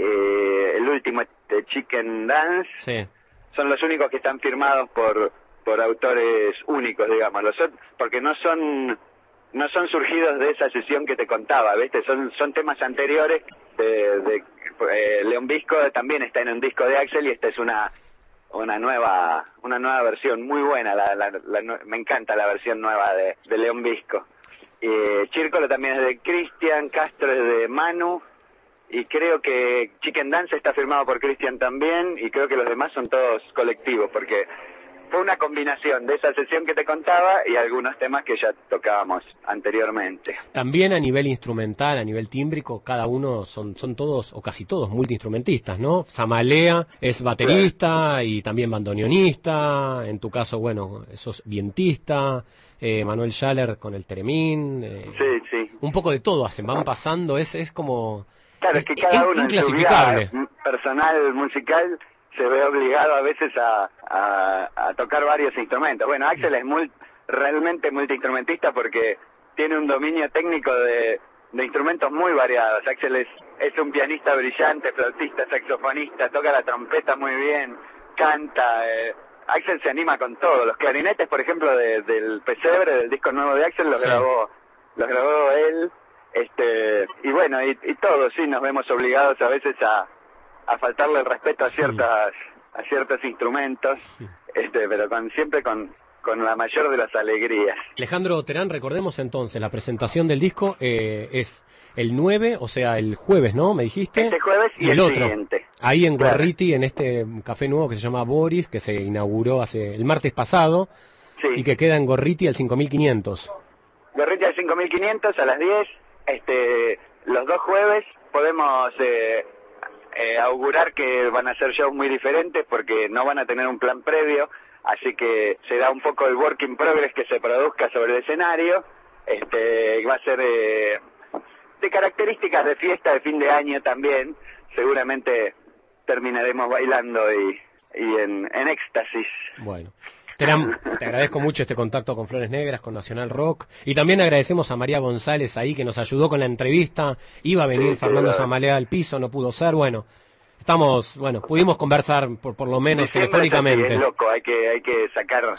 eh, el último, este, Chicken Dance, Sí. son los únicos que están firmados por por autores únicos, digamos, los ot- porque no son no son surgidos de esa sesión que te contaba, ¿viste? Son son temas anteriores de, de eh, León Visco también está en un disco de Axel y esta es una una nueva una nueva versión muy buena, la, la, la, nue- me encanta la versión nueva de, de León Visco. Eh, Círculo también es de Cristian, Castro es de Manu, y creo que Chicken Dance está firmado por Cristian también, y creo que los demás son todos colectivos, porque fue una combinación de esa sesión que te contaba y algunos temas que ya tocábamos anteriormente. También a nivel instrumental, a nivel tímbrico, cada uno son son todos, o casi todos, multiinstrumentistas, ¿no? Samalea es baterista y también bandoneonista, en tu caso, bueno, sos vientista, eh, Manuel Schaller con el teremín, eh, Sí, sí. un poco de todo hacen, van pasando, es es como... Claro, es que cada uno en su vida inclasificable. personal musical se ve obligado a veces a, a, a tocar varios instrumentos. Bueno, Axel es muy, realmente multiinstrumentista porque tiene un dominio técnico de, de instrumentos muy variados. Axel es, es un pianista brillante, flautista, saxofonista, toca la trompeta muy bien, canta. Eh. Axel se anima con todo. Los clarinetes, por ejemplo, de, del Pesebre, del disco nuevo de Axel, los Sí. grabó los grabó él. Este, y bueno, y, y todos sí nos vemos obligados a veces a, a faltarle el respeto a ciertas a ciertos instrumentos, este, pero con siempre con, con la mayor de las alegrías. Alejandro Terán, recordemos entonces, la presentación del disco eh, es el nueve, o sea, el jueves, ¿no? Me dijiste. Este jueves y, y el, el otro. siguiente. Ahí en Claro. Gorriti, en este café nuevo que se llama Boris, que se inauguró hace el martes pasado Sí. y que queda en Gorriti al cinco mil quinientos. Gorriti al cinco mil quinientos a las diez, este, los dos jueves podemos eh, eh, augurar que van a ser shows muy diferentes porque no van a tener un plan previo, así que será un poco el work in progress que se produzca sobre el escenario. Este, va a ser eh, de características de fiesta de fin de año también, seguramente terminaremos bailando y, y en, en éxtasis. Bueno. Terán, te agradezco mucho este contacto con Flores Negras, con Nacional Rock, y también agradecemos a María González ahí que nos ayudó con la entrevista. Iba a venir Sí, Fernando claro. Samalea al piso, no pudo ser. Bueno, estamos, bueno, pudimos conversar por, por lo menos Diciembre telefónicamente. es así, es loco, hay que, hay que sacar...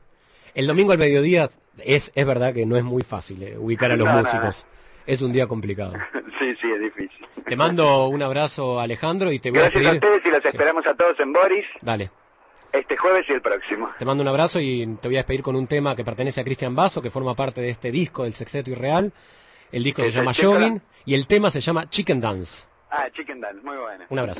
El domingo al mediodía es, es verdad que no es muy fácil eh, ubicar a los No, no, músicos. Es un día complicado. Sí, sí, es difícil. Te mando un abrazo, Alejandro, y te voy a Gracias a despedir. ustedes y los Sí. esperamos a todos en Boris Dale. este jueves y el próximo. Te mando un abrazo y te voy a despedir con un tema que pertenece a Cristian Basso, que forma parte de este disco del Sexteto Irreal. El disco se ¿Es llama el Chicken? Jogging y el tema se llama Chicken Dance. Ah, Chicken Dance, muy bueno. Un abrazo.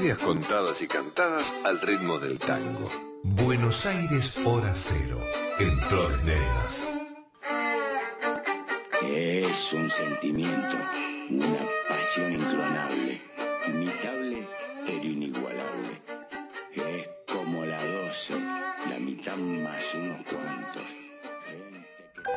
Historias contadas y cantadas al ritmo del tango. Buenos Aires Hora Cero, en Flores Negras. Es un sentimiento, una pasión inclonable, imitable pero inigualable. Es como la doce, la mitad más unos cuantos. Gente que...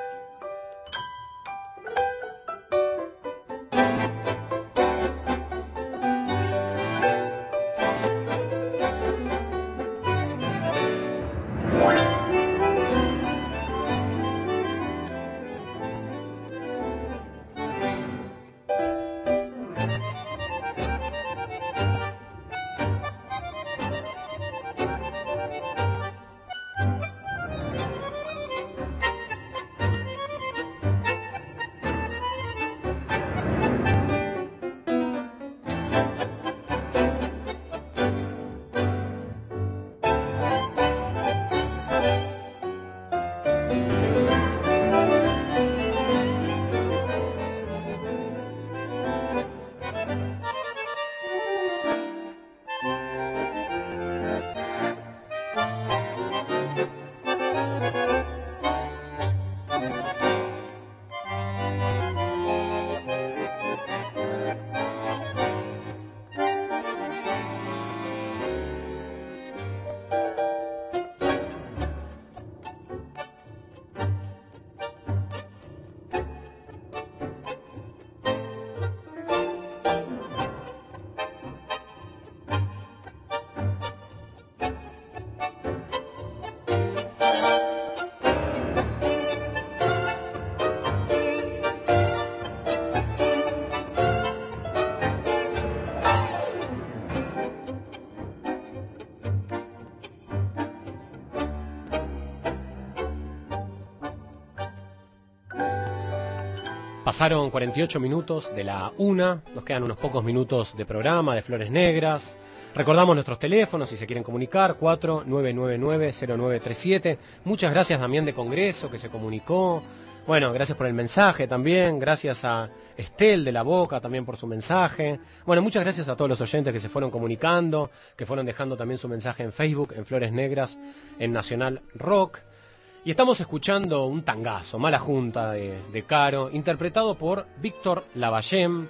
Pasaron cuarenta y ocho minutos de la una, nos quedan unos pocos minutos de programa de Flores Negras. Recordamos nuestros teléfonos si se quieren comunicar, cuatro nueve nueve nueve cero nueve tres siete. Muchas gracias Damián de Congreso que se comunicó. Bueno, gracias por el mensaje también, gracias a Estel de La Boca también por su mensaje. Bueno, muchas gracias a todos los oyentes que se fueron comunicando, que fueron dejando también su mensaje en Facebook, en Flores Negras, en Nacional Rock. Y estamos escuchando un tangazo, Mala Junta de, de Caro, interpretado por Víctor Lavallem.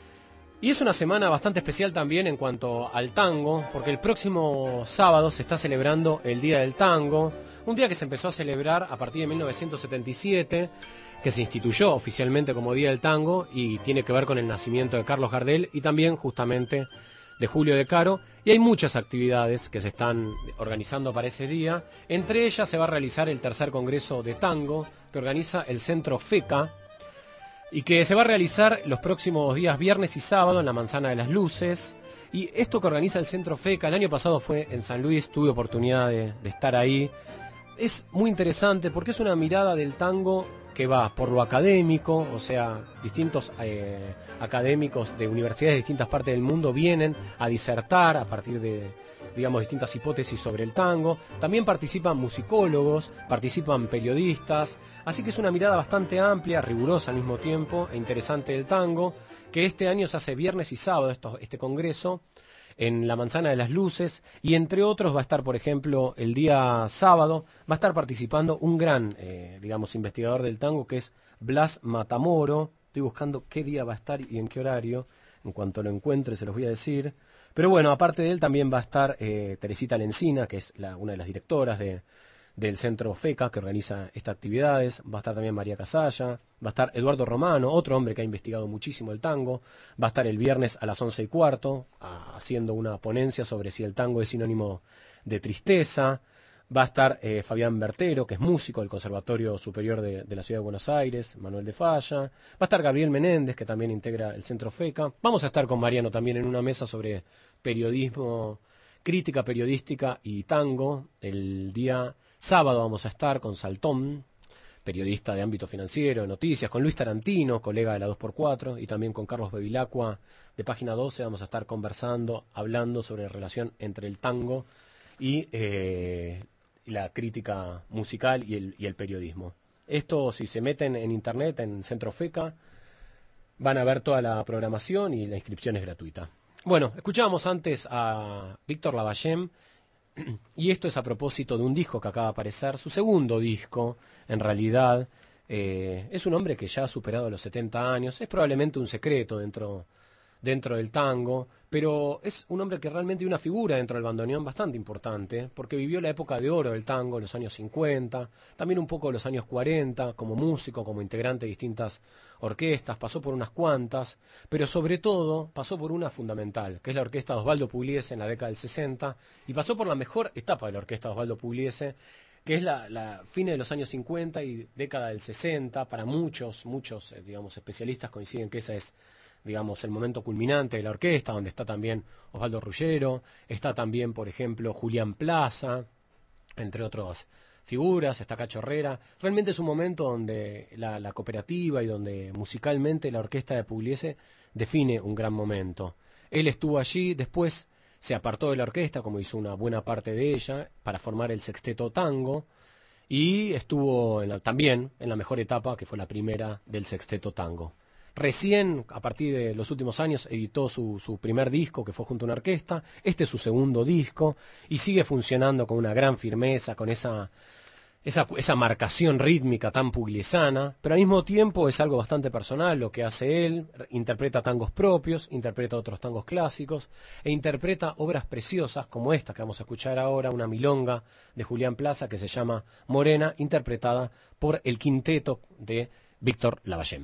Y es una semana bastante especial también en cuanto al tango, porque el próximo sábado se está celebrando el Día del Tango, un día que se empezó a celebrar a partir de mil novecientos setenta y siete, que se instituyó oficialmente como Día del Tango y tiene que ver con el nacimiento de Carlos Gardel y también justamente de Julio de Caro, y hay muchas actividades que se están organizando para ese día. Entre ellas se va a realizar el tercer congreso de tango que organiza el Centro FECA y que se va a realizar los próximos días viernes y sábado en la Manzana de las Luces. Y esto que organiza el Centro FECA, el año pasado fue en San Luis, tuve oportunidad de, de estar ahí. Es muy interesante porque es una mirada del tango que va por lo académico, o sea, distintos eh, académicos de universidades de distintas partes del mundo vienen a disertar a partir de, digamos, distintas hipótesis sobre el tango. También participan musicólogos, participan periodistas, así que es una mirada bastante amplia, rigurosa al mismo tiempo e interesante del tango, que este año se hace viernes y sábado esto, este congreso en la Manzana de las Luces, y entre otros va a estar, por ejemplo, el día sábado, va a estar participando un gran, eh, digamos, investigador del tango, que es Blas Matamoro. Estoy buscando qué día va a estar y en qué horario, en cuanto lo encuentre se los voy a decir. Pero bueno, aparte de él también va a estar eh, Teresita Lencina, que es la, una de las directoras de, del Centro FECA, que organiza estas actividades. Va a estar también María Casalla, va a estar Eduardo Romano, otro hombre que ha investigado muchísimo el tango. Va a estar el viernes a las once y cuarto, a, haciendo una ponencia sobre si el tango es sinónimo de tristeza. Va a estar eh, Fabián Bertero, que es músico del Conservatorio Superior de, de la Ciudad de Buenos Aires, Manuel de Falla. Va a estar Gabriel Menéndez, que también integra el Centro FECA. Vamos a estar con Mariano también en una mesa sobre periodismo, crítica periodística y tango. El día sábado vamos a estar con Saltón, periodista de ámbito financiero, de noticias, con Luis Tarantino, colega de la dos por cuatro, y también con Carlos Bevilacqua de Página doce. Vamos a estar conversando, hablando sobre la relación entre el tango y eh, la crítica musical y el, y el periodismo. Esto, si se meten en internet, en Centro FECA, van a ver toda la programación y la inscripción es gratuita. Bueno, escuchábamos antes a Víctor Lavallem, y esto es a propósito de un disco que acaba de aparecer, su segundo disco, en realidad. Eh, es un hombre que ya ha superado los setenta años, es probablemente un secreto dentro, dentro del tango, pero es un hombre que realmente es una figura dentro del bandoneón bastante importante, porque vivió la época de oro del tango, los años cincuenta, también un poco los años cuarenta, como músico, como integrante de distintas orquestas, pasó por unas cuantas, pero sobre todo pasó por una fundamental, que es la orquesta de Osvaldo Pugliese en la década del sesenta, y pasó por la mejor etapa de la orquesta de Osvaldo Pugliese, que es la, la fines de los años cincuenta y década del sesenta. Para muchos, muchos, eh, digamos, especialistas coinciden que esa es, digamos, el momento culminante de la orquesta, donde está también Osvaldo Ruggero, está también, por ejemplo, Julián Plaza, entre otras figuras, está Cacho Herrera. Realmente es un momento donde la, la cooperativa y donde musicalmente la orquesta de Pugliese define un gran momento. Él estuvo allí, después se apartó de la orquesta, como hizo una buena parte de ella, para formar el Sexteto Tango, y estuvo en la, también en la mejor etapa, que fue la primera del Sexteto Tango. Recién, a partir de los últimos años, editó su, su primer disco, que fue junto a una orquesta. Este es su segundo disco, y sigue funcionando con una gran firmeza, con esa, esa, esa marcación rítmica tan pugliesana, pero al mismo tiempo es algo bastante personal lo que hace él. Interpreta tangos propios, interpreta otros tangos clásicos, e interpreta obras preciosas como esta que vamos a escuchar ahora, una milonga de Julián Plaza que se llama Morena, interpretada por el quinteto de Víctor Lavallem.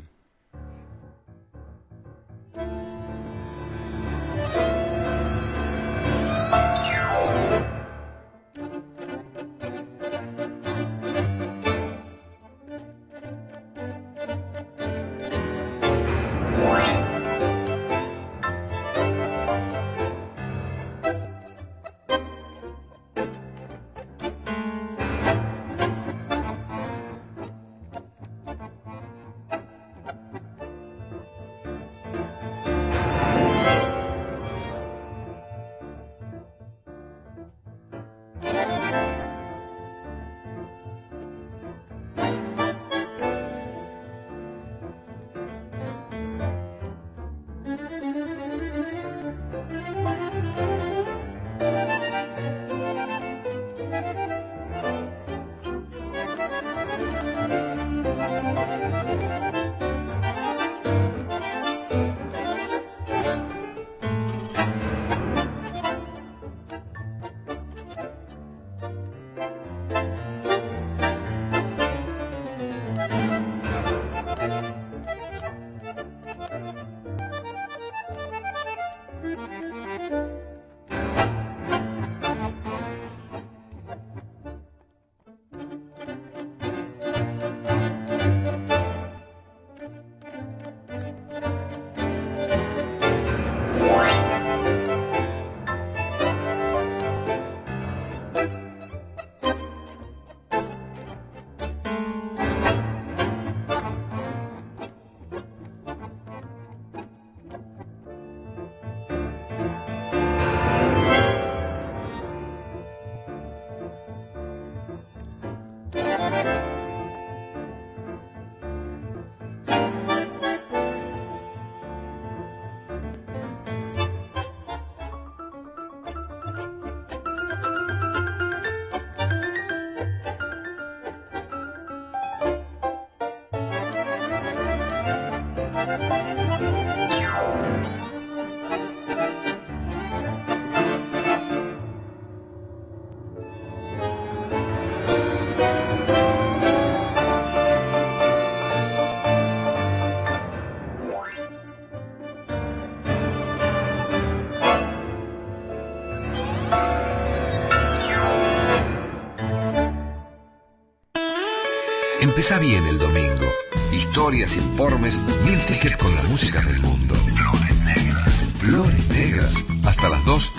Empezá bien el domingo. Historias, informes, mil tickets con la música del mundo. Flores negras. Flores negras. Hasta las dos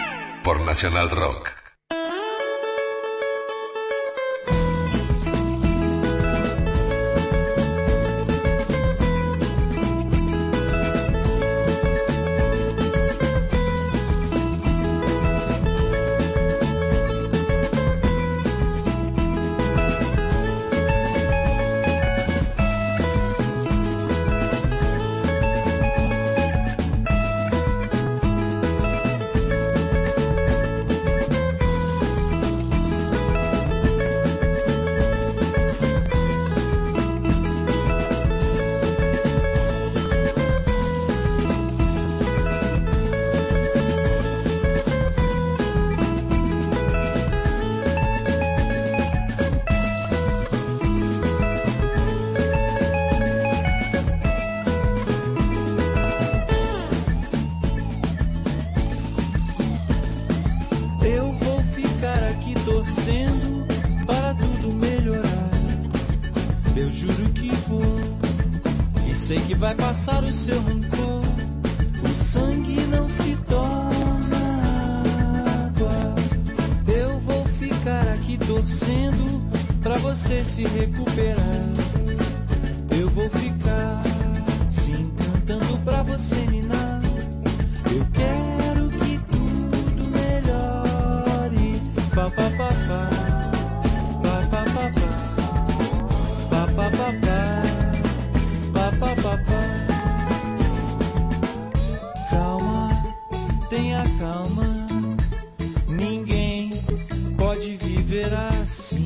por Nacional Rock. eu juro que vou. E sei que vai passar o seu rancor. O sangue não se torna água. Eu vou ficar aqui torcendo pra você se recuperar. Eu vou ficar sim cantando pra você ninar. Eu quero que tudo melhore. Pa pa pa pa, pa pa pa pa, pa pa pa pa, pa pa pa pa. Calma, tenha calma. Ninguém pode viver assim.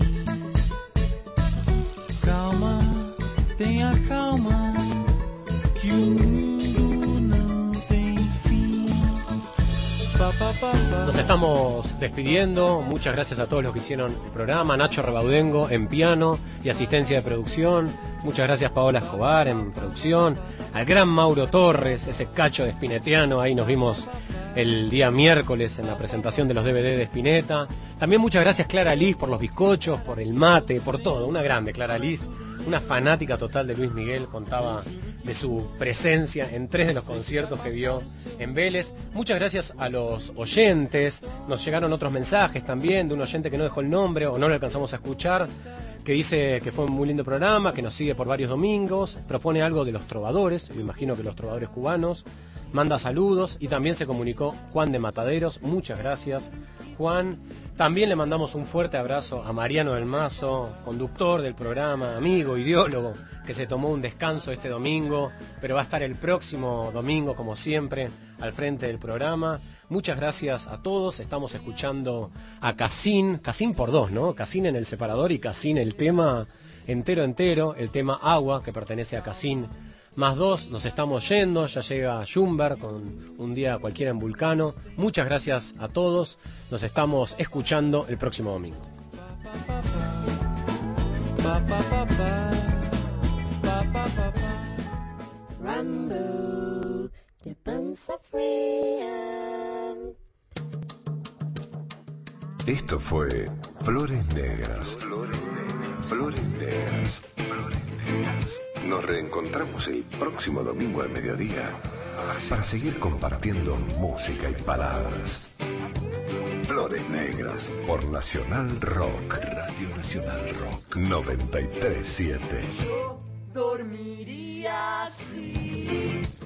Calma, tenha calma, que o mundo não tem fim. Pa, pa, pa, pa. Nos estamos despidiendo. Muchas gracias a todos los que hicieron el programa. Nacho Rebaudengo en piano y asistencia de producción. Muchas gracias Paola Escobar en producción. Al gran Mauro Torres, ese cacho de Spinettiano. Ahí nos vimos el día miércoles en la presentación de los D V D de Spinetta. También muchas gracias Clara Liz por los bizcochos, por el mate, por todo. Una grande Clara Liz, una fanática total de Luis Miguel. Contaba de su presencia en tres de los conciertos que vio en Vélez. Muchas gracias a los oyentes. Nos llegaron otros mensajes también de un oyente que no dejó el nombre o no lo alcanzamos a escuchar, que dice que fue un muy lindo programa, que nos sigue por varios domingos, propone algo de los trovadores, me imagino que los trovadores cubanos, manda saludos y también se comunicó Juan de Mataderos. Muchas gracias Juan. También le mandamos un fuerte abrazo a Mariano del Mazo, conductor del programa, amigo, ideólogo, que se tomó un descanso este domingo, pero va a estar el próximo domingo, como siempre, al frente del programa. Muchas gracias a todos. Estamos escuchando a Casín, Casín por dos, ¿no? Casín en el separador y Casín el tema entero entero, el tema Agua, que pertenece a Casín más dos. Nos estamos yendo, ya llega Schumberg con Un día cualquiera en Vulcano. Muchas gracias a todos. Nos estamos escuchando el próximo domingo. Rambo, de panza fría. Esto fue Flores Negras. Flores Negras. Flores Negras. Flores Negras. Nos reencontramos el próximo domingo al mediodía para seguir compartiendo música y palabras. Flores Negras por Nacional Rock. Radio Nacional Rock noventa y tres punto siete. Dormiría así.